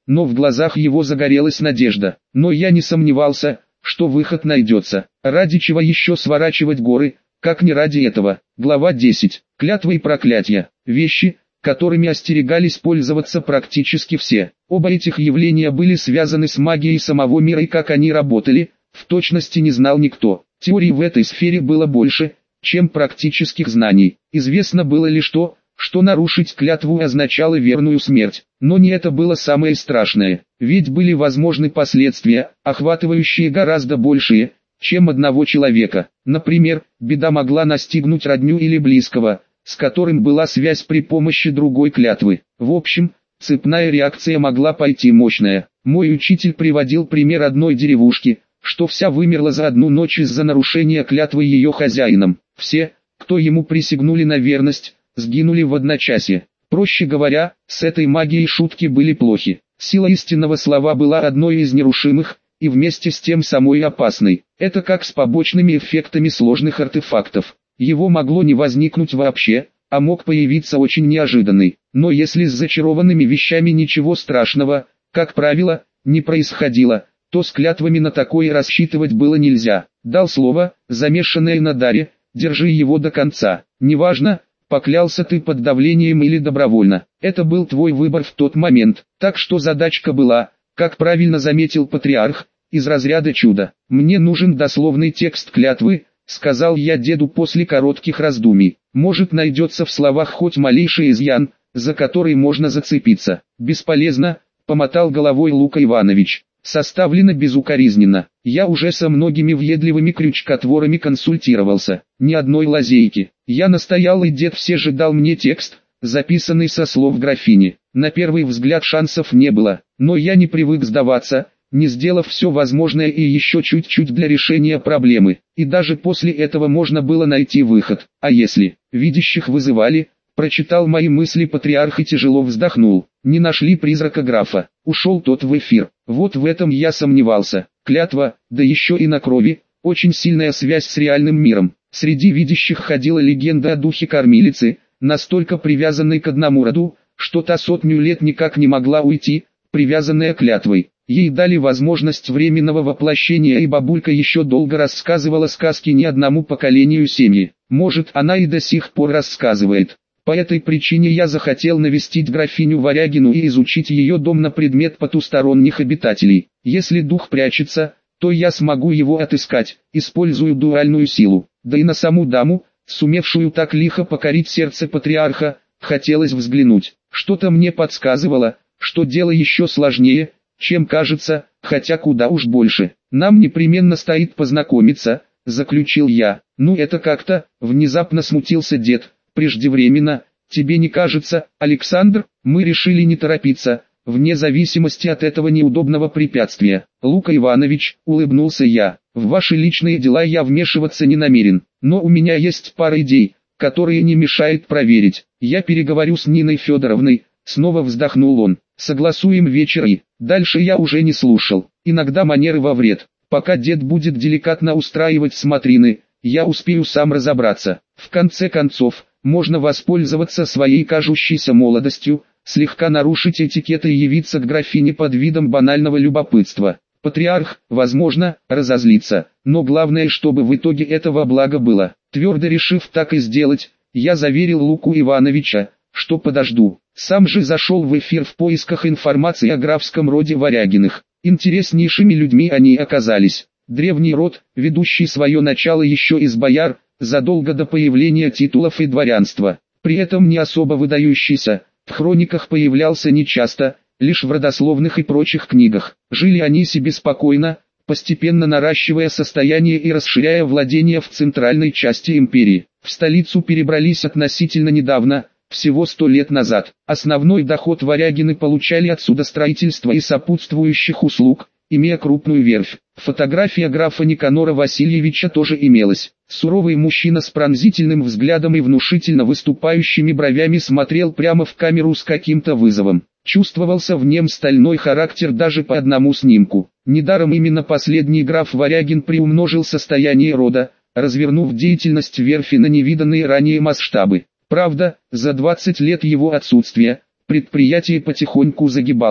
но в глазах его загорелась надежда. Но я не сомневался, что выход найдется. Ради чего еще сворачивать горы, как не ради этого. Глава десять. Клятвы и проклятия. Вещи, которыми остерегались пользоваться практически все. Оба этих явления были связаны с магией самого мира, и как они работали, в точности не знал никто. Теорий в этой сфере было больше, чем практических знаний. Известно было лишь то, что нарушить клятву означало верную смерть. Но не это было самое страшное, ведь были возможны последствия, охватывающие гораздо большие, чем одного человека. Например, беда могла настигнуть родню или близкого, с которым была связь при помощи другой клятвы. В общем, цепная реакция могла пойти мощная. Мой учитель приводил пример одной деревушки, что вся вымерла за одну ночь из-за нарушения клятвы ее хозяином. Все, кто ему присягнули на верность, сгинули в одночасье. Проще говоря, с этой магией шутки были плохи. Сила истинного слова была одной из нерушимых, и вместе с тем самой опасной. Это как с побочными эффектами сложных артефактов. Его могло не возникнуть вообще, а мог появиться очень неожиданный. Но если с зачарованными вещами ничего страшного, как правило, не происходило, то с клятвами на такое рассчитывать было нельзя. Дал слово, замешанное на даре, держи его до конца. Неважно, поклялся ты под давлением или добровольно. Это был твой выбор в тот момент. Так что задачка была, как правильно заметил патриарх, из разряда чуда. Мне нужен дословный текст клятвы, сказал я деду после коротких раздумий. Может, найдется в словах хоть малейший изъян, за который можно зацепиться. Бесполезно, помотал головой Лука Иванович. Составлено безукоризненно. Я уже со многими въедливыми крючкотворами консультировался. Ни одной лазейки. Я настоял, и дед все же дал мне текст, записанный со слов графини. На первый взгляд шансов не было, но я не привык сдаваться, не сделав все возможное и еще чуть-чуть для решения проблемы. И даже после этого можно было найти выход. А если видящих вызывали? Прочитал мои мысли патриарх и тяжело вздохнул. Не нашли призрака графа. Ушел тот в эфир. Вот в этом я сомневался. Клятва, да еще и на крови, очень сильная связь с реальным миром. Среди видящих ходила легенда о духе кормилицы, настолько привязанной к одному роду, что та сотню лет никак не могла уйти, привязанная клятвой. Ей дали возможность временного воплощения, и бабулька еще долго рассказывала сказки не одному поколению семьи. Может, она и до сих пор рассказывает. По этой причине я захотел навестить графиню Варягину и изучить ее дом на предмет потусторонних обитателей. Если дух прячется, то я смогу его отыскать, использую дуальную силу. Да и на саму даму, сумевшую так лихо покорить сердце патриарха, хотелось взглянуть. Что-то мне подсказывало, что дело еще сложнее, чем кажется, хотя куда уж больше. Нам непременно стоит познакомиться, заключил я. Ну это как-то, внезапно смутился дед. Преждевременно, тебе не кажется, Александр? Мы решили не торопиться, вне зависимости от этого неудобного препятствия. Лука Иванович, улыбнулся я, в ваши личные дела я вмешиваться не намерен, но у меня есть пара идей, которые не мешает проверить. Я переговорю с Ниной Федоровной, снова вздохнул он, согласуем вечер и... Дальше я уже не слушал, иногда манеры во вред. Пока дед будет деликатно устраивать смотрины, я успею сам разобраться. В конце концов, можно воспользоваться своей кажущейся молодостью, слегка нарушить этикет и явиться к графине под видом банального любопытства. Патриарх, возможно, разозлится, но главное, чтобы в итоге этого блага было. Твердо решив так и сделать, я заверил Луку Ивановича, что подожду. Сам же зашел в эфир в поисках информации о графском роде Варягиных. Интереснейшими людьми они оказались. Древний род, ведущий свое начало еще из бояр, задолго до появления титулов и дворянства. При этом не особо выдающийся, в хрониках появлялся нечасто, лишь в родословных и прочих книгах. Жили они себе спокойно, постепенно наращивая состояние и расширяя владения в центральной части империи. В столицу перебрались относительно недавно, всего сто лет назад. Основной доход Варягины получали от судостроительства и сопутствующих услуг, имея крупную верфь. Фотография графа Никанора Васильевича тоже имелась. Суровый мужчина с пронзительным взглядом и внушительно выступающими бровями смотрел прямо в камеру с каким-то вызовом. Чувствовался в нем стальной характер даже по одному снимку. Недаром именно последний граф Варягин приумножил состояние рода, развернув деятельность верфи на невиданные ранее масштабы. Правда, за двадцать лет его отсутствия, предприятие потихоньку загибалось.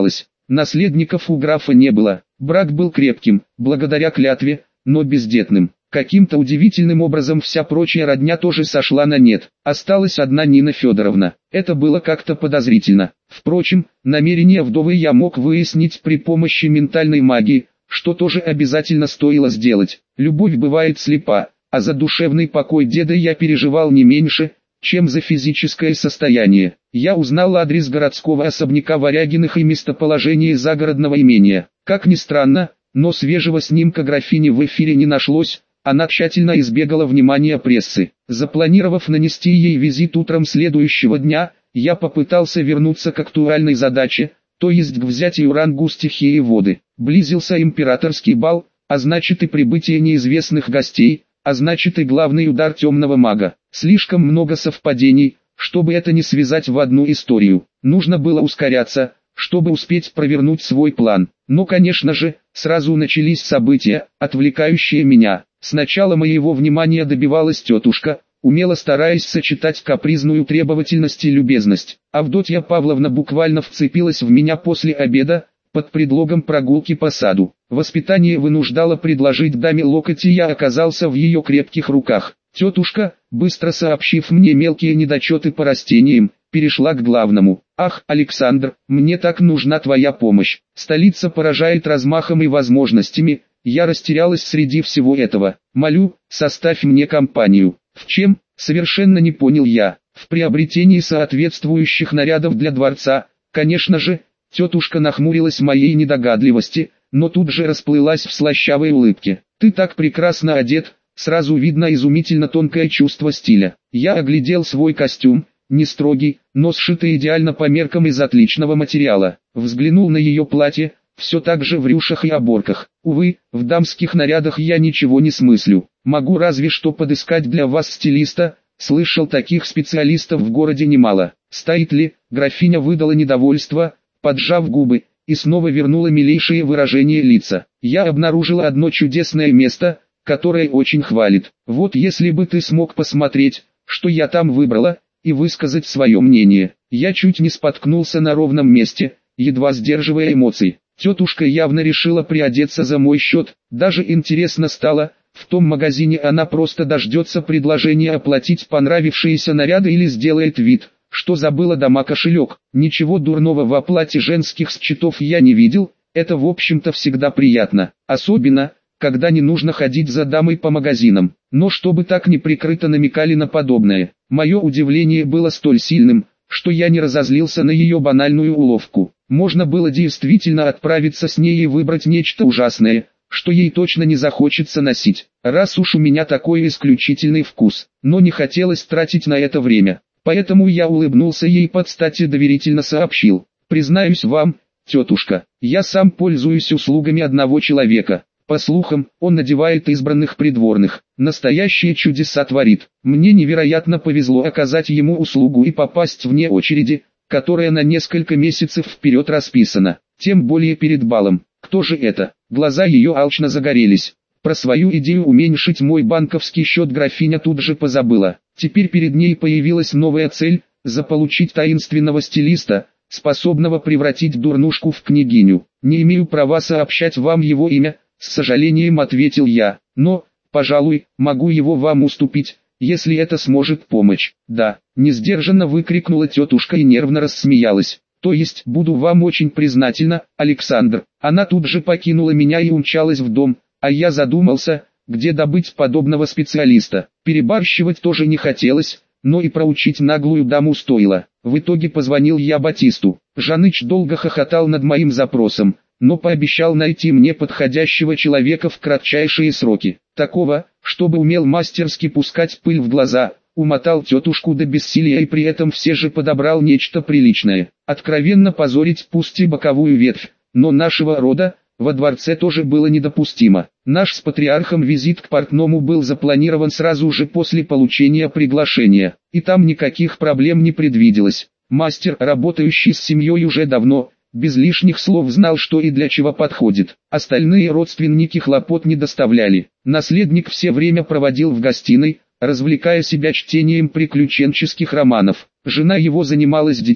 Наследников у графа не было. Брак был крепким, благодаря клятве, но бездетным. Каким-то удивительным образом вся прочая родня тоже сошла на нет. Осталась одна Нина Федоровна. Это было как-то подозрительно. Впрочем, намерения вдовы я мог выяснить при помощи ментальной магии, что тоже обязательно стоило сделать. Любовь бывает слепа, а за душевный покой деда я переживал не меньше, чем за физическое состояние. Я узнал адрес городского особняка Варягиных и местоположение загородного имения. Как ни странно, но свежего снимка графини в эфире не нашлось. Она тщательно избегала внимания прессы. Запланировав нанести ей визит утром следующего дня, я попытался вернуться к актуальной задаче, то есть к взятию рангу стихии воды. Близился императорский бал, а значит и прибытие неизвестных гостей, а значит и главный удар темного мага. Слишком много совпадений, чтобы это не связать в одну историю. Нужно было ускоряться, чтобы успеть провернуть свой план. Но, конечно же, сразу начались события, отвлекающие меня. Сначала моего внимания добивалась тетушка, умело стараясь сочетать капризную требовательность и любезность. Авдотья Павловна буквально вцепилась в меня после обеда, под предлогом прогулки по саду. Воспитание вынуждало предложить даме локоть, и я оказался в ее крепких руках. Тетушка, быстро сообщив мне мелкие недочеты по растениям, перешла к главному. «Ах, Александр, мне так нужна твоя помощь. Столица поражает размахом и возможностями. Я растерялась среди всего этого. Молю, составь мне компанию». «В чем?» — совершенно не понял я. «В приобретении соответствующих нарядов для дворца, конечно же». Тетушка нахмурилась моей недогадливости, но тут же расплылась в слащавой улыбке. «Ты так прекрасно одет, сразу видно изумительно тонкое чувство стиля». Я оглядел свой костюм, не строгий, но сшитый идеально по меркам из отличного материала. Взглянул на ее платье, все так же в рюшах и оборках. Увы, в дамских нарядах я ничего не смыслю. Могу разве что подыскать для вас стилиста, слышал, таких специалистов в городе немало. Стоит ли? Графиня выдала недовольство, поджав губы, и снова вернула милейшее выражение лица. Я обнаружила одно чудесное место, которое очень хвалит. Вот если бы ты смог посмотреть, что я там выбрала, и высказать свое мнение. Я чуть не споткнулся на ровном месте, едва сдерживая эмоции. Тетушка явно решила приодеться за мой счет, даже интересно стало, в том магазине она просто дождется предложения оплатить понравившиеся наряды или сделает вид, что забыла дома кошелек. Ничего дурного в оплате женских счетов я не видел, это в общем-то всегда приятно, особенно, когда не нужно ходить за дамой по магазинам. Но чтобы так неприкрыто намекали на подобное, мое удивление было столь сильным, что я не разозлился на ее банальную уловку. Можно было действительно отправиться с ней и выбрать нечто ужасное, что ей точно не захочется носить, раз уж у меня такой исключительный вкус. Но не хотелось тратить на это время, поэтому я улыбнулся ей под стать и доверительно сообщил. «Признаюсь вам, тетушка, я сам пользуюсь услугами одного человека. По слухам, он надевает избранных придворных, настоящие чудеса творит. Мне невероятно повезло оказать ему услугу и попасть вне очереди, которая на несколько месяцев вперед расписана, тем более перед балом. Кто же это?» Глаза ее алчно загорелись. Про свою идею уменьшить мой банковский счет графиня тут же позабыла. Теперь перед ней появилась новая цель – заполучить таинственного стилиста, способного превратить дурнушку в княгиню. «Не имею права сообщать вам его имя», — с сожалением ответил я, «но, пожалуй, могу его вам уступить, если это сможет помочь». «Да», — несдержанно выкрикнула тетушка и нервно рассмеялась. «То есть буду вам очень признательна, Александр». Она тут же покинула меня и умчалась в дом, а я задумался, где добыть подобного специалиста. Перебарщивать тоже не хотелось, но и проучить наглую даму стоило. В итоге позвонил я Батисту. Жаныч долго хохотал над моим запросом, но пообещал найти мне подходящего человека в кратчайшие сроки. Такого, чтобы умел мастерски пускать пыль в глаза, умотал тетушку до бессилия и при этом все же подобрал нечто приличное. Откровенно позорить пусть и боковую ветвь, но нашего рода, во дворце тоже было недопустимо. Наш с патриархом визит к портному был запланирован сразу же после получения приглашения, и там никаких проблем не предвиделось. Мастер, работающий с семьей уже давно, без лишних слов знал, что и для чего подходит. Остальные родственники хлопот не доставляли. Наследник все время проводил в гостиной, развлекая себя чтением приключенческих романов. Жена его занималась детьми,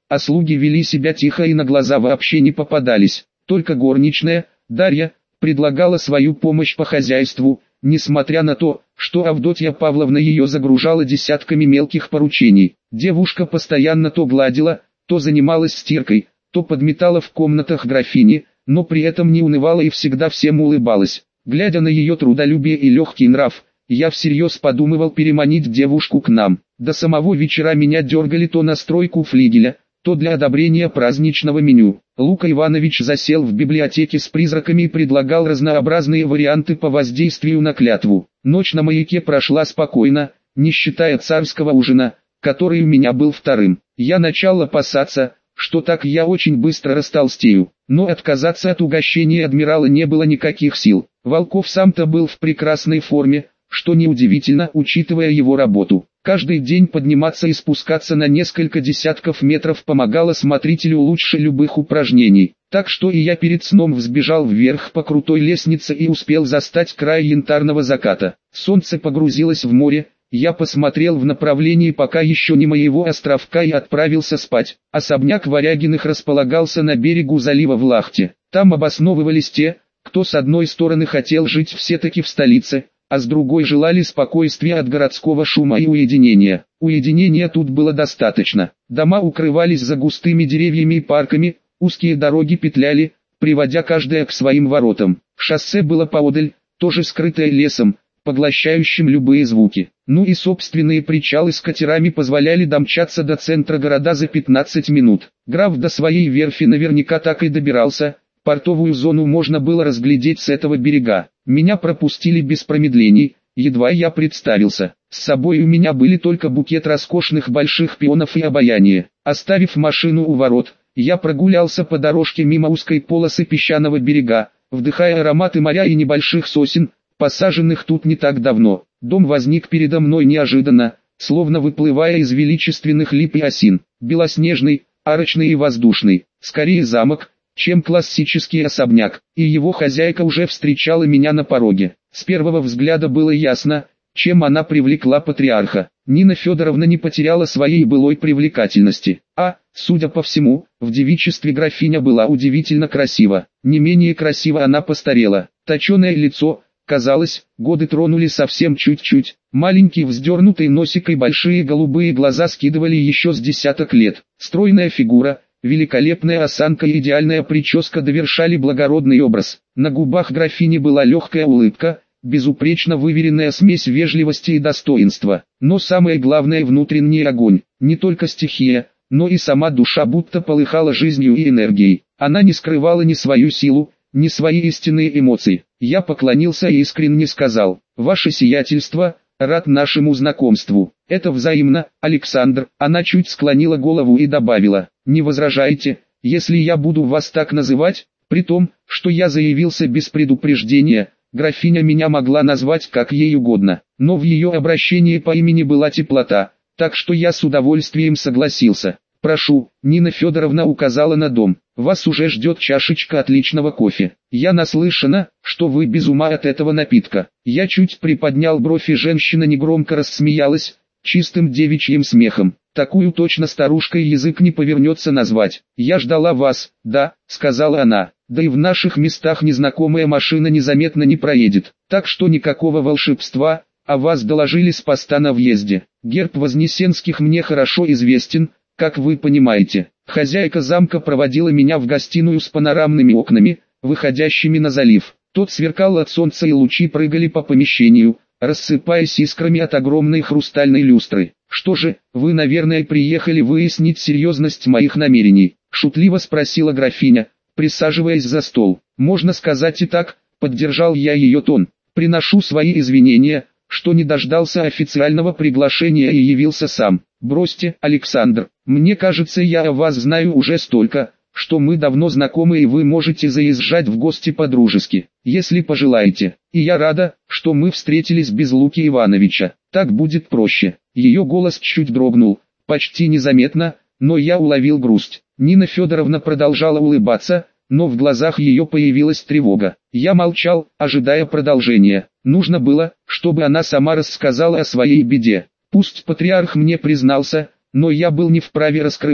а слуги вели себя тихо и на глаза вообще не попадались. Только горничная, Дарья, предлагала свою помощь по хозяйству, несмотря на то, что Авдотья Павловна ее загружала десятками мелких поручений. Девушка постоянно то гладила, то занималась стиркой, то подметала в комнатах графини, но при этом не унывала и всегда всем улыбалась. Глядя на ее трудолюбие и легкий нрав, я всерьез подумывал переманить девушку к нам. До самого вечера меня дергали то на стройку флигеля, то для одобрения праздничного меню. Лука Иванович засел в библиотеке с призраками и предлагал разнообразные варианты по воздействию на клятву. Ночь на маяке прошла спокойно, не считая царского ужина, который у меня был вторым. Я начал опасаться, что так я очень быстро растолстею, но отказаться от угощения адмирала не было никаких сил. Волков сам-то был в прекрасной форме, что неудивительно, учитывая его работу. Каждый день подниматься и спускаться на несколько десятков метров помогало смотрителю лучше любых упражнений. Так что и я перед сном взбежал вверх по крутой лестнице и успел застать край янтарного заката. Солнце погрузилось в море, я посмотрел в направлении пока еще не моего островка и отправился спать. Особняк Варягиных располагался на берегу залива в Лахте. Там обосновывались те, кто с одной стороны хотел жить все-таки в столице, а с другой желали спокойствия от городского шума и уединения. Уединения тут было достаточно. Дома укрывались за густыми деревьями и парками, узкие дороги петляли, приводя каждая к своим воротам. Шоссе было поодаль, тоже скрытое лесом, поглощающим любые звуки. Ну и собственные причалы с катерами позволяли домчаться до центра города за пятнадцать минут. Граф до своей верфи наверняка так и добирался. Портовую зону можно было разглядеть с этого берега. Меня пропустили без промедлений, едва я представился. С собой у меня были только букет роскошных больших пионов и обаяние. Оставив машину у ворот, я прогулялся по дорожке мимо узкой полосы песчаного берега, вдыхая ароматы моря и небольших сосен, посаженных тут не так давно. Дом возник передо мной неожиданно, словно выплывая из величественных лип и осин. Белоснежный, арочный и воздушный, скорее замок, чем классический особняк, и его хозяйка уже встречала меня на пороге. С первого взгляда было ясно, чем она привлекла патриарха. Нина Федоровна не потеряла своей былой привлекательности, а, судя по всему, в девичестве графиня была удивительно красива. Не менее красиво она постарела. Точеное лицо, казалось, годы тронули совсем чуть-чуть. Маленький вздернутый носик и большие голубые глаза скидывали еще с десяток лет. Стройная фигура, великолепная осанка и идеальная прическа довершали благородный образ. На губах графини была легкая улыбка, безупречно выверенная смесь вежливости и достоинства. Но самое главное — внутренний огонь. Не только стихия, но и сама душа будто полыхала жизнью и энергией. Она не скрывала ни свою силу, ни свои истинные эмоции. Я поклонился и искренне сказал: «Ваше сиятельство, рад нашему знакомству». «Это взаимно, Александр». Она чуть склонила голову и добавила: «Не возражаете, если я буду вас так называть?» При том, что я заявился без предупреждения, графиня меня могла назвать как ей угодно, но в ее обращении по имени была теплота, так что я с удовольствием согласился. «Прошу», — Нина Федоровна указала на дом, — «вас уже ждет чашечка отличного кофе. Я наслышана, что вы без ума от этого напитка». Я чуть приподнял бровь, и женщина негромко рассмеялась, чистым девичьим смехом. Такую точно старушкой язык не повернется назвать. «Я ждала вас, да», — сказала она, — «да и в наших местах незнакомая машина незаметно не проедет, так что никакого волшебства, а вас доложили с поста на въезде. Герб Вознесенских мне хорошо известен, как вы понимаете». Хозяйка замка проводила меня в гостиную с панорамными окнами, выходящими на залив. Тот сверкал от солнца, и лучи прыгали по помещению, рассыпаясь искрами от огромной хрустальной люстры. «Что же, вы, наверное, приехали выяснить серьезность моих намерений?» — шутливо спросила графиня, присаживаясь за стол. «Можно сказать и так», — поддержал я ее тон. «Приношу свои извинения, что не дождался официального приглашения и явился сам. Бросьте, Александр, мне кажется, я о вас знаю уже столько, что мы давно знакомы, и вы можете заезжать в гости по-дружески, если пожелаете. И я рада, что мы встретились без Луки Ивановича, так будет проще». Ее голос чуть дрогнул, почти незаметно, но я уловил грусть. Нина Федоровна продолжала улыбаться, но в глазах ее появилась тревога. Я молчал, ожидая продолжения. Нужно было, чтобы она сама рассказала о своей беде. Пусть патриарх мне признался, но я был не вправе раскрывать,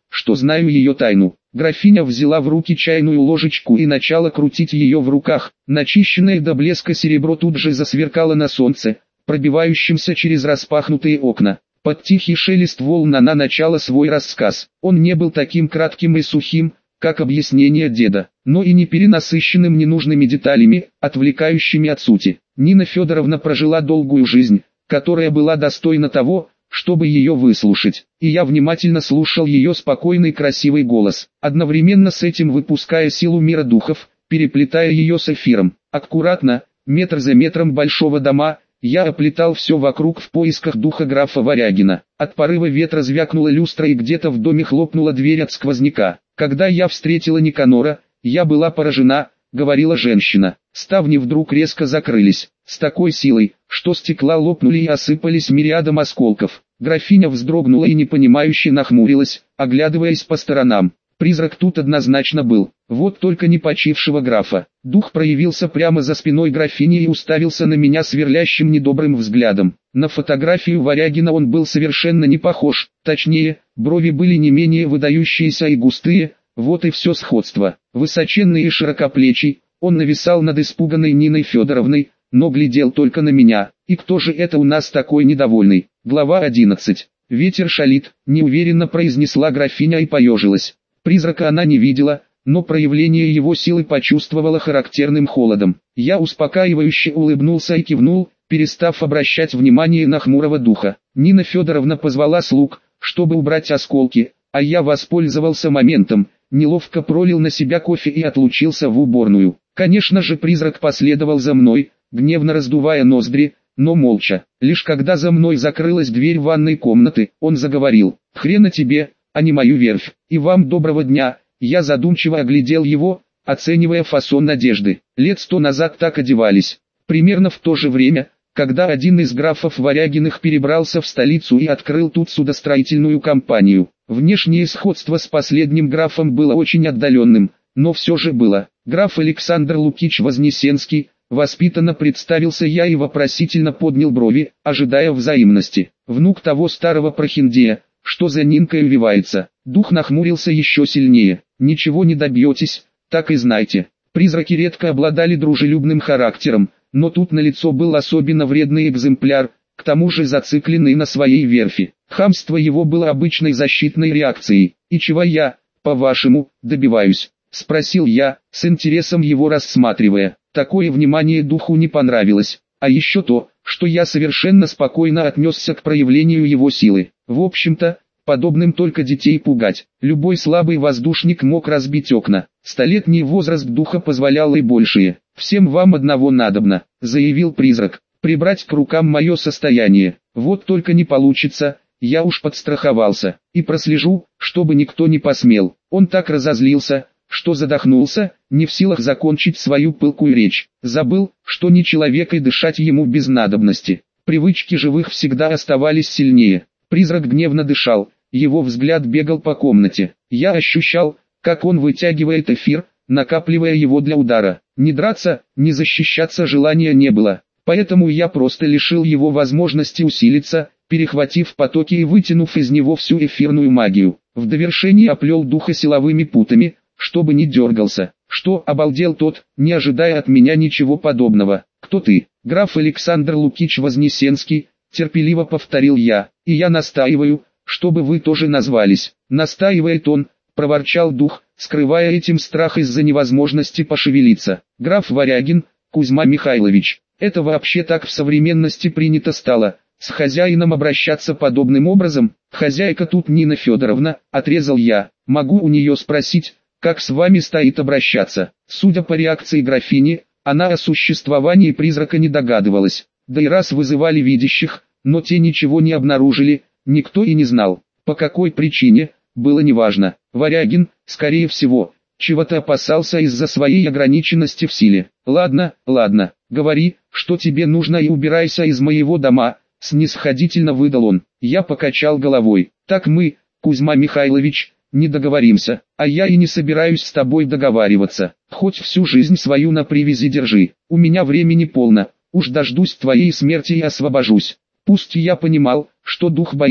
что знаю ее тайну. Графиня взяла в руки чайную ложечку и начала крутить ее в руках. Начищенное до блеска серебро тут же засверкало на солнце, пробивающемся через распахнутые окна. Под тихий шелест волн она начала свой рассказ. Он не был таким кратким и сухим, как объяснение деда, но и не перенасыщенным ненужными деталями, отвлекающими от сути. Нина Федоровна прожила долгую жизнь, которая была достойна того, чтобы ее выслушать, и я внимательно слушал ее спокойный красивый голос, одновременно с этим выпуская силу мира духов, переплетая ее с эфиром. Аккуратно, метр за метром большого дома, я оплетал все вокруг в поисках духа графа Варягина. От порыва ветра звякнула люстра и где-то в доме хлопнула дверь от сквозняка. Когда я встретила Никанора, я была поражена, говорила женщина. Ставни вдруг резко закрылись, с такой силой, что стекла лопнули и осыпались мириадом осколков. Графиня вздрогнула и непонимающе нахмурилась, оглядываясь по сторонам. Призрак тут однозначно был, вот только не почившего графа. Дух проявился прямо за спиной графини и уставился на меня сверлящим недобрым взглядом. На фотографию Варягина он был совершенно не похож, точнее, брови были не менее выдающиеся и густые, вот и все сходство. Высоченный и широкоплечий, он нависал над испуганной Ниной Федоровной, но глядел только на меня. И кто же это у нас такой недовольный? Глава одиннадцать. Ветер шалит, неуверенно произнесла графиня и поежилась. Призрака она не видела, но проявление его силы почувствовала характерным холодом. Я успокаивающе улыбнулся и кивнул, перестав обращать внимание на хмурого духа. Нина Федоровна позвала слуг, чтобы убрать осколки, а я воспользовался моментом, неловко пролил на себя кофе и отлучился в уборную. Конечно же, призрак последовал за мной, гневно раздувая ноздри, но молча. Лишь когда за мной закрылась дверь ванной комнаты, он заговорил: «Хрена тебе, а не мою верфь, и вам доброго дня». Я задумчиво оглядел его, оценивая фасон одежды. Лет сто назад так одевались. Примерно в то же время, когда один из графов Варягиных перебрался в столицу и открыл тут судостроительную компанию. Внешнее сходство с последним графом было очень отдаленным, но все же было. Граф Александр Лукич Вознесенский, воспитанно представился я и вопросительно поднял брови, ожидая взаимности. Внук того старого прохиндея, что за Нинкой увивается. Дух нахмурился еще сильнее. Ничего не добьетесь, так и знайте. Призраки редко обладали дружелюбным характером, но тут налицо был особенно вредный экземпляр, к тому же зацикленный на своей верфи. Хамство его было обычной защитной реакцией. «И чего я, по-вашему, добиваюсь?» — спросил я, с интересом его рассматривая. Такое внимание духу не понравилось, а еще то, что я совершенно спокойно отнесся к проявлению его силы. В общем-то, подобным только детей пугать. Любой слабый воздушник мог разбить окна. Столетний возраст духа позволял и большее. «Всем вам одного надобно», — заявил призрак, — «прибрать к рукам мое состояние. Вот только не получится, я уж подстраховался, и прослежу, чтобы никто не посмел». Он так разозлился, что задохнулся, не в силах закончить свою пылкую речь. Забыл, что не человек и дышать ему без надобности. Привычки живых всегда оставались сильнее. Призрак гневно дышал, его взгляд бегал по комнате. Я ощущал, как он вытягивает эфир, накапливая его для удара. Ни драться, ни защищаться желания не было, поэтому я просто лишил его возможности усилиться, перехватив потоки и вытянув из него всю эфирную магию. В довершении оплел духа силовыми путами, чтобы не дергался. «Что?» — обалдел тот, не ожидая от меня ничего подобного. «Кто ты?» «Граф Александр Лукич Вознесенский», — терпеливо повторил я, — «и я настаиваю, чтобы вы тоже назвались». «Настаивает он», — проворчал дух, скрывая этим страх из-за невозможности пошевелиться. «Граф Варягин, Кузьма Михайлович». Это вообще так в современности принято стало, с хозяином обращаться подобным образом. «Хозяйка тут Нина Федоровна», — отрезал я. «Могу у нее спросить, как с вами стоит обращаться?» Судя по реакции графини, она о существовании призрака не догадывалась. Да и раз вызывали видящих, но те ничего не обнаружили, никто и не знал. По какой причине, было неважно. Варягин, скорее всего, чего-то опасался из-за своей ограниченности в силе. «Ладно, ладно, говори, что тебе нужно, и убирайся из моего дома», — снисходительно выдал он. Я покачал головой. «Так мы, Кузьма Михайлович, не договоримся, а я и не собираюсь с тобой договариваться. Хоть всю жизнь свою на привязи держи, у меня времени полно, уж дождусь твоей смерти и освобожусь». Пусть я понимал, что дух боится,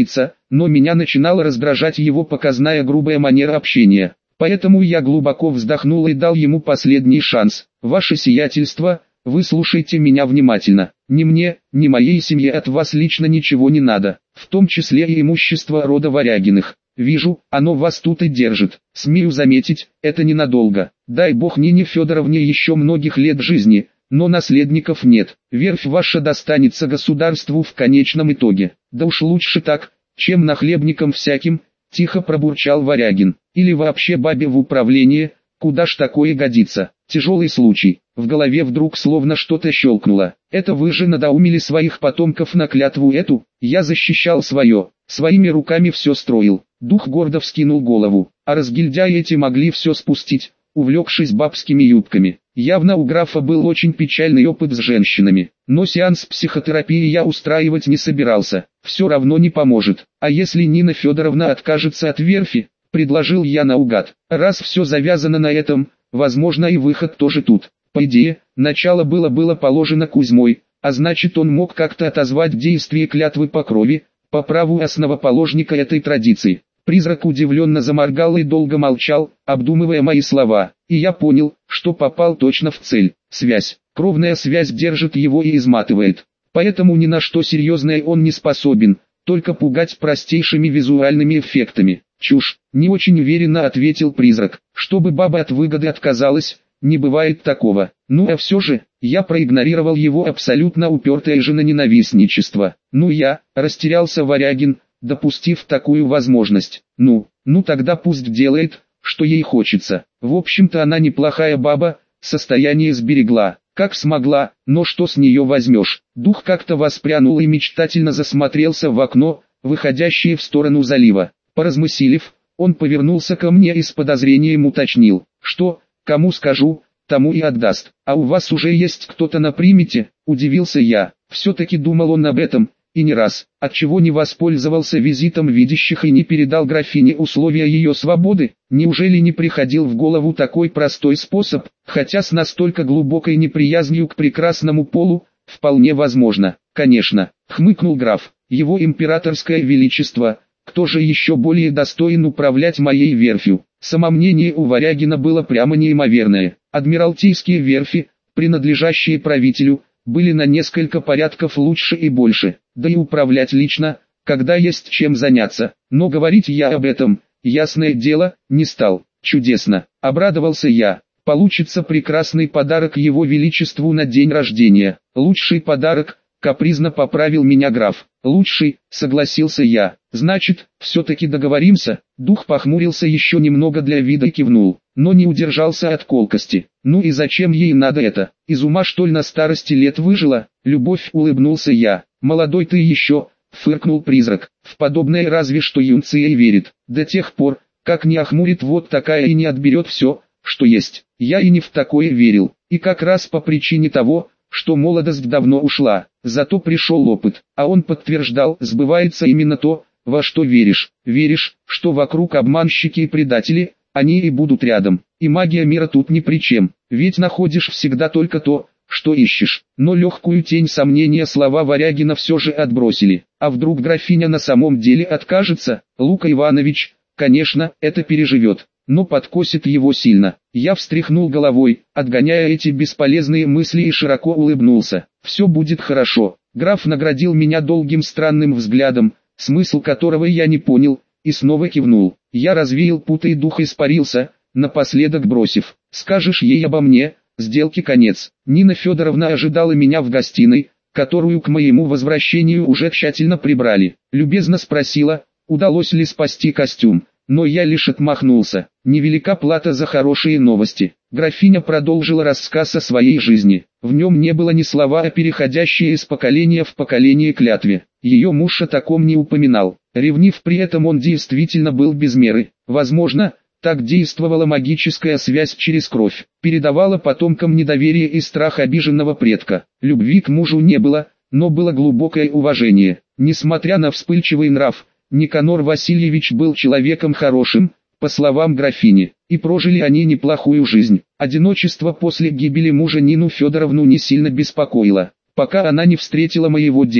но меня начинала раздражать его показная грубая манера общения. Поэтому я глубоко вздохнул и дал ему последний шанс. «Ваше сиятельство, выслушайте меня внимательно. Ни мне, ни моей семье от вас лично ничего не надо, в том числе и имущество рода Варягиных. Вижу, оно вас тут и держит. Смею заметить, это ненадолго. Дай бог Нине Федоровне еще многих лет жизни, но наследников нет. Верфь ваша достанется государству в конечном итоге. Да уж лучше так, чем нахлебникам всяким», — тихо пробурчал Варягин. «Или вообще бабе в управление, куда ж такое годится?» Тяжелый случай. В голове вдруг словно что-то щелкнуло. «Это вы же надоумили своих потомков на клятву эту?» Я защищал свое, своими руками все строил. Дух гордо вскинул голову, а разгильдяи эти могли все спустить, увлекшись бабскими юбками. Явно у графа был очень печальный опыт с женщинами, но сеанс психотерапии я устраивать не собирался, все равно не поможет. А если Нина Федоровна откажется от верфи, предложил я наугад, раз все завязано на этом, возможно и выход тоже тут. По идее, начало было было положено Кузьмой, а значит он мог как-то отозвать действие клятвы по крови, по праву основоположника этой традиции. Призрак удивленно заморгал и долго молчал, обдумывая мои слова, и я понял, что попал точно в цель. Связь, кровная связь держит его и изматывает, поэтому ни на что серьезное он не способен, только пугать простейшими визуальными эффектами. «Чушь», — не очень уверенно ответил призрак, «чтобы баба от выгоды отказалась, не бывает такого». Ну а все же, я проигнорировал его абсолютно упертое женоненавистничество. Ну я, растерялся Варягин, допустив такую возможность. Ну, ну тогда пусть делает, что ей хочется. В общем-то она неплохая баба, состояние сберегла, как смогла, но что с нее возьмешь? Дух как-то воспрянул и мечтательно засмотрелся в окно, выходящее в сторону залива. Поразмыслив, он повернулся ко мне и с подозрением уточнил, что, кому скажу, тому и отдаст. «А у вас уже есть кто-то на примете?» – удивился я. Все-таки думал он об этом, и не раз, отчего не воспользовался визитом видящих и не передал графине условия ее свободы. Неужели не приходил в голову такой простой способ, хотя с настолько глубокой неприязнью к прекрасному полу, вполне возможно. «Конечно», – хмыкнул граф, – «его императорское величество, кто же еще более достоин управлять моей верфью?» Самомнение у Варягина было прямо неимоверное. Адмиралтейские верфи, принадлежащие правителю, были на несколько порядков лучше и больше, да и управлять лично, когда есть чем заняться. Но говорить я об этом, ясное дело, не стал. «Чудесно», — обрадовался я. «Получится прекрасный подарок его величеству на день рождения». «Лучший подарок», — капризно поправил меня граф. «Лучший», — согласился я. «Значит, все-таки договоримся?» Дух похмурился еще немного для вида и кивнул, но не удержался от колкости. «Ну и зачем ей надо это? Из ума что ли на старости лет выжила?» «Любовь», — улыбнулся я. «Молодой ты еще», — фыркнул призрак. «В подобное разве что юнцы и верит. До тех пор, как не охмурит вот такая и не отберет все, что есть. Я и не в такое верил. И как раз по причине того, что молодость давно ушла, зато пришел опыт, а он подтверждал, сбывается именно то, во что веришь. Веришь, что вокруг обманщики и предатели, они и будут рядом, и магия мира тут ни при чем, ведь находишь всегда только то, что ищешь». Но легкую тень сомнения слова Варягина все же отбросили. А вдруг графиня на самом деле откажется? Лука Иванович, конечно, это переживет, но подкосит его сильно. Я встряхнул головой, отгоняя эти бесполезные мысли, и широко улыбнулся. «Все будет хорошо». Граф наградил меня долгим странным взглядом, смысл которого я не понял, и снова кивнул. Я развеял путы, и дух испарился, напоследок бросив: «Скажешь ей обо мне, сделке конец». Нина Федоровна ожидала меня в гостиной, которую к моему возвращению уже тщательно прибрали. Любезно спросила, удалось ли спасти костюм. Но я лишь отмахнулся. Невелика плата за хорошие новости. Графиня продолжила рассказ о своей жизни. В нем не было ни слова о переходящей из поколения в поколение клятве. Ее муж о таком не упоминал. Ревнив при этом он действительно был без меры. Возможно, так действовала магическая связь через кровь. Передавала потомкам недоверие и страх обиженного предка. Любви к мужу не было, но было глубокое уважение. Несмотря на вспыльчивый нрав, Никанор Васильевич был человеком хорошим, по словам графини, и прожили они неплохую жизнь. Одиночество после гибели мужа Нину Федоровну не сильно беспокоило, пока она не встретила моего деда.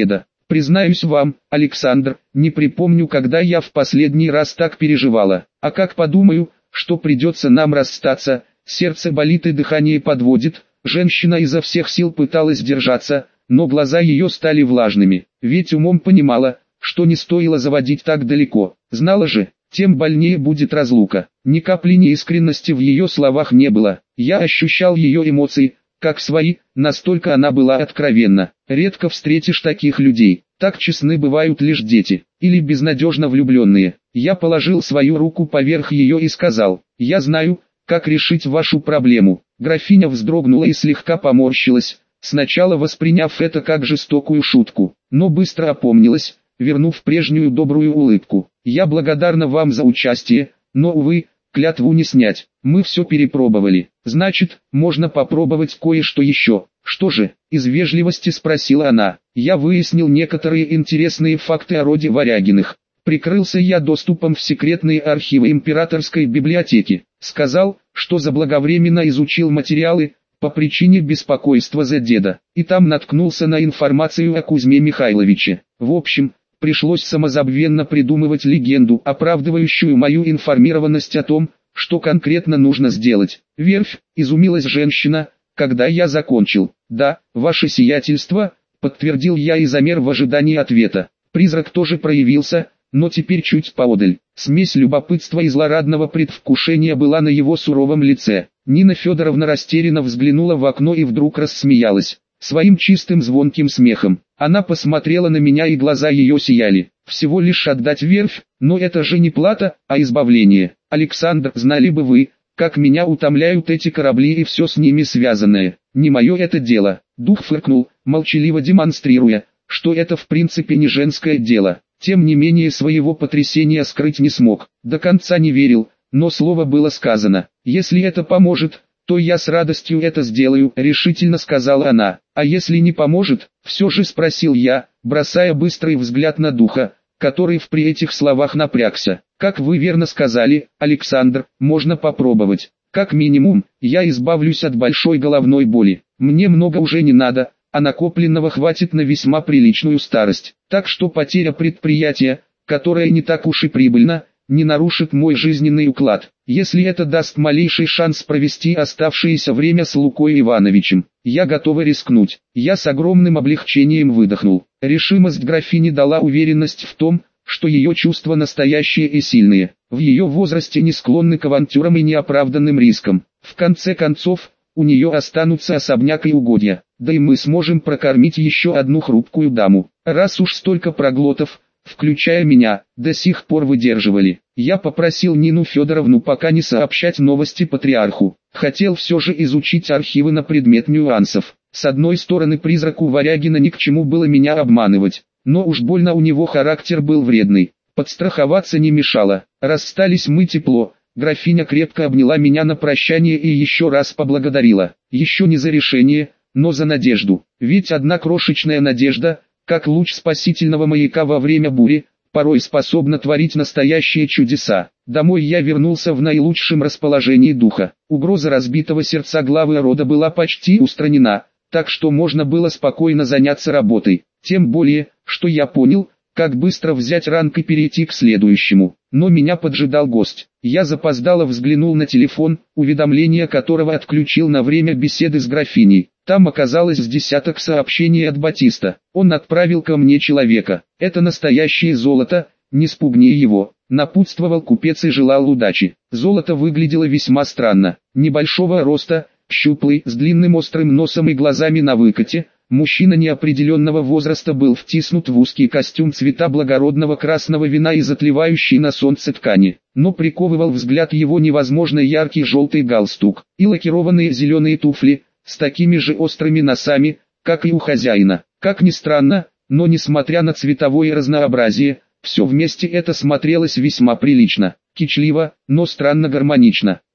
Признаюсь вам, Александр, не припомню, когда я в последний раз так переживала. А как подумаю, что придется нам расстаться, сердце болит и дыхание подводит. Женщина изо всех сил пыталась держаться, но глаза ее стали влажными, ведь умом понимала, что не стоило заводить так далеко. Знала же, тем больнее будет разлука. Ни капли неискренности в ее словах не было. Я ощущал ее эмоции, как свои, настолько она была откровенна. Редко встретишь таких людей. Так честны бывают лишь дети, или безнадежно влюбленные. Я положил свою руку поверх ее и сказал: «Я знаю, как решить вашу проблему». Графиня вздрогнула и слегка поморщилась, сначала восприняв это как жестокую шутку, но быстро опомнилась, вернув прежнюю добрую улыбку. «Я благодарна вам за участие, но, увы, клятву не снять. Мы все перепробовали. Значит, можно попробовать кое-что еще». «Что же?» – из вежливости спросила она. Я выяснил некоторые интересные факты о роде Варягиных. Прикрылся я доступом в секретные архивы императорской библиотеки. Сказал, что заблаговременно изучил материалы, по причине беспокойства за деда. И там наткнулся на информацию о Кузьме Михайловиче. В общем, пришлось самозабвенно придумывать легенду, оправдывающую мою информированность о том, что конкретно нужно сделать. «Верфь», — изумилась женщина, когда я закончил. «Да, ваше сиятельство», — подтвердил я и замер в ожидании ответа. Призрак тоже проявился, но теперь чуть поодаль. Смесь любопытства и злорадного предвкушения была на его суровом лице. Нина Федоровна растерянно взглянула в окно и вдруг рассмеялась. Своим чистым звонким смехом. Она посмотрела на меня, и глаза ее сияли. Всего лишь отдать верфь, но это же не плата, а избавление. Александр, знали бы вы, как меня утомляют эти корабли и все с ними связанное. Не мое это дело. Дух фыркнул, молчаливо демонстрируя, что это в принципе не женское дело. Тем не менее своего потрясения скрыть не смог. До конца не верил, но слово было сказано. «Если это поможет, то я с радостью это сделаю», — решительно сказала она. «А если не поможет?» — все же спросил я, бросая быстрый взгляд на духа, который в при этих словах напрягся. «Как вы верно сказали, Александр, можно попробовать. Как минимум, я избавлюсь от большой головной боли. Мне много уже не надо, а накопленного хватит на весьма приличную старость. Так что потеря предприятия, которое не так уж и прибыльно, не нарушит мой жизненный уклад, если это даст малейший шанс провести оставшееся время с Лукой Ивановичем. Я готова рискнуть». Я с огромным облегчением выдохнул. Решимость графини дала уверенность в том, что ее чувства настоящие и сильные. В ее возрасте не склонны к авантюрам и неоправданным рискам. В конце концов, у нее останутся особняк и угодья, да и мы сможем прокормить еще одну хрупкую даму. Раз уж столько проглотов, включая меня, до сих пор выдерживали, я попросил Нину Федоровну пока не сообщать новости патриарху. Хотел все же изучить архивы на предмет нюансов. С одной стороны, призраку Варягина ни к чему было меня обманывать, но уж больно у него характер был вредный. Подстраховаться не мешало. Расстались мы тепло. Графиня крепко обняла меня на прощание и еще раз поблагодарила. Еще не за решение, но за надежду. Ведь одна крошечная надежда, как луч спасительного маяка во время бури, порой способна творить настоящие чудеса. Домой я вернулся в наилучшем расположении духа. Угроза разбитого сердца главы рода была почти устранена, так что можно было спокойно заняться работой. Тем более, что я понял, как быстро взять ранг и перейти к следующему. Но меня поджидал гость. Я запоздало взглянул на телефон, уведомление которого отключил на время беседы с графиней. Там оказалось с десяток сообщений от Батиста. Он отправил ко мне человека. «Это настоящее золото, не спугни его», — напутствовал купец и желал удачи. Золото выглядело весьма странно. Небольшого роста, щуплый, с длинным острым носом и глазами на выкате, мужчина неопределенного возраста был втиснут в узкий костюм цвета благородного красного вина и затлевающей на солнце ткани, но приковывал взгляд его невозможно яркий желтый галстук и лакированные зеленые туфли, с такими же острыми носами, как и у хозяина. Как ни странно, но несмотря на цветовое разнообразие, все вместе это смотрелось весьма прилично, кичливо, но странно гармонично.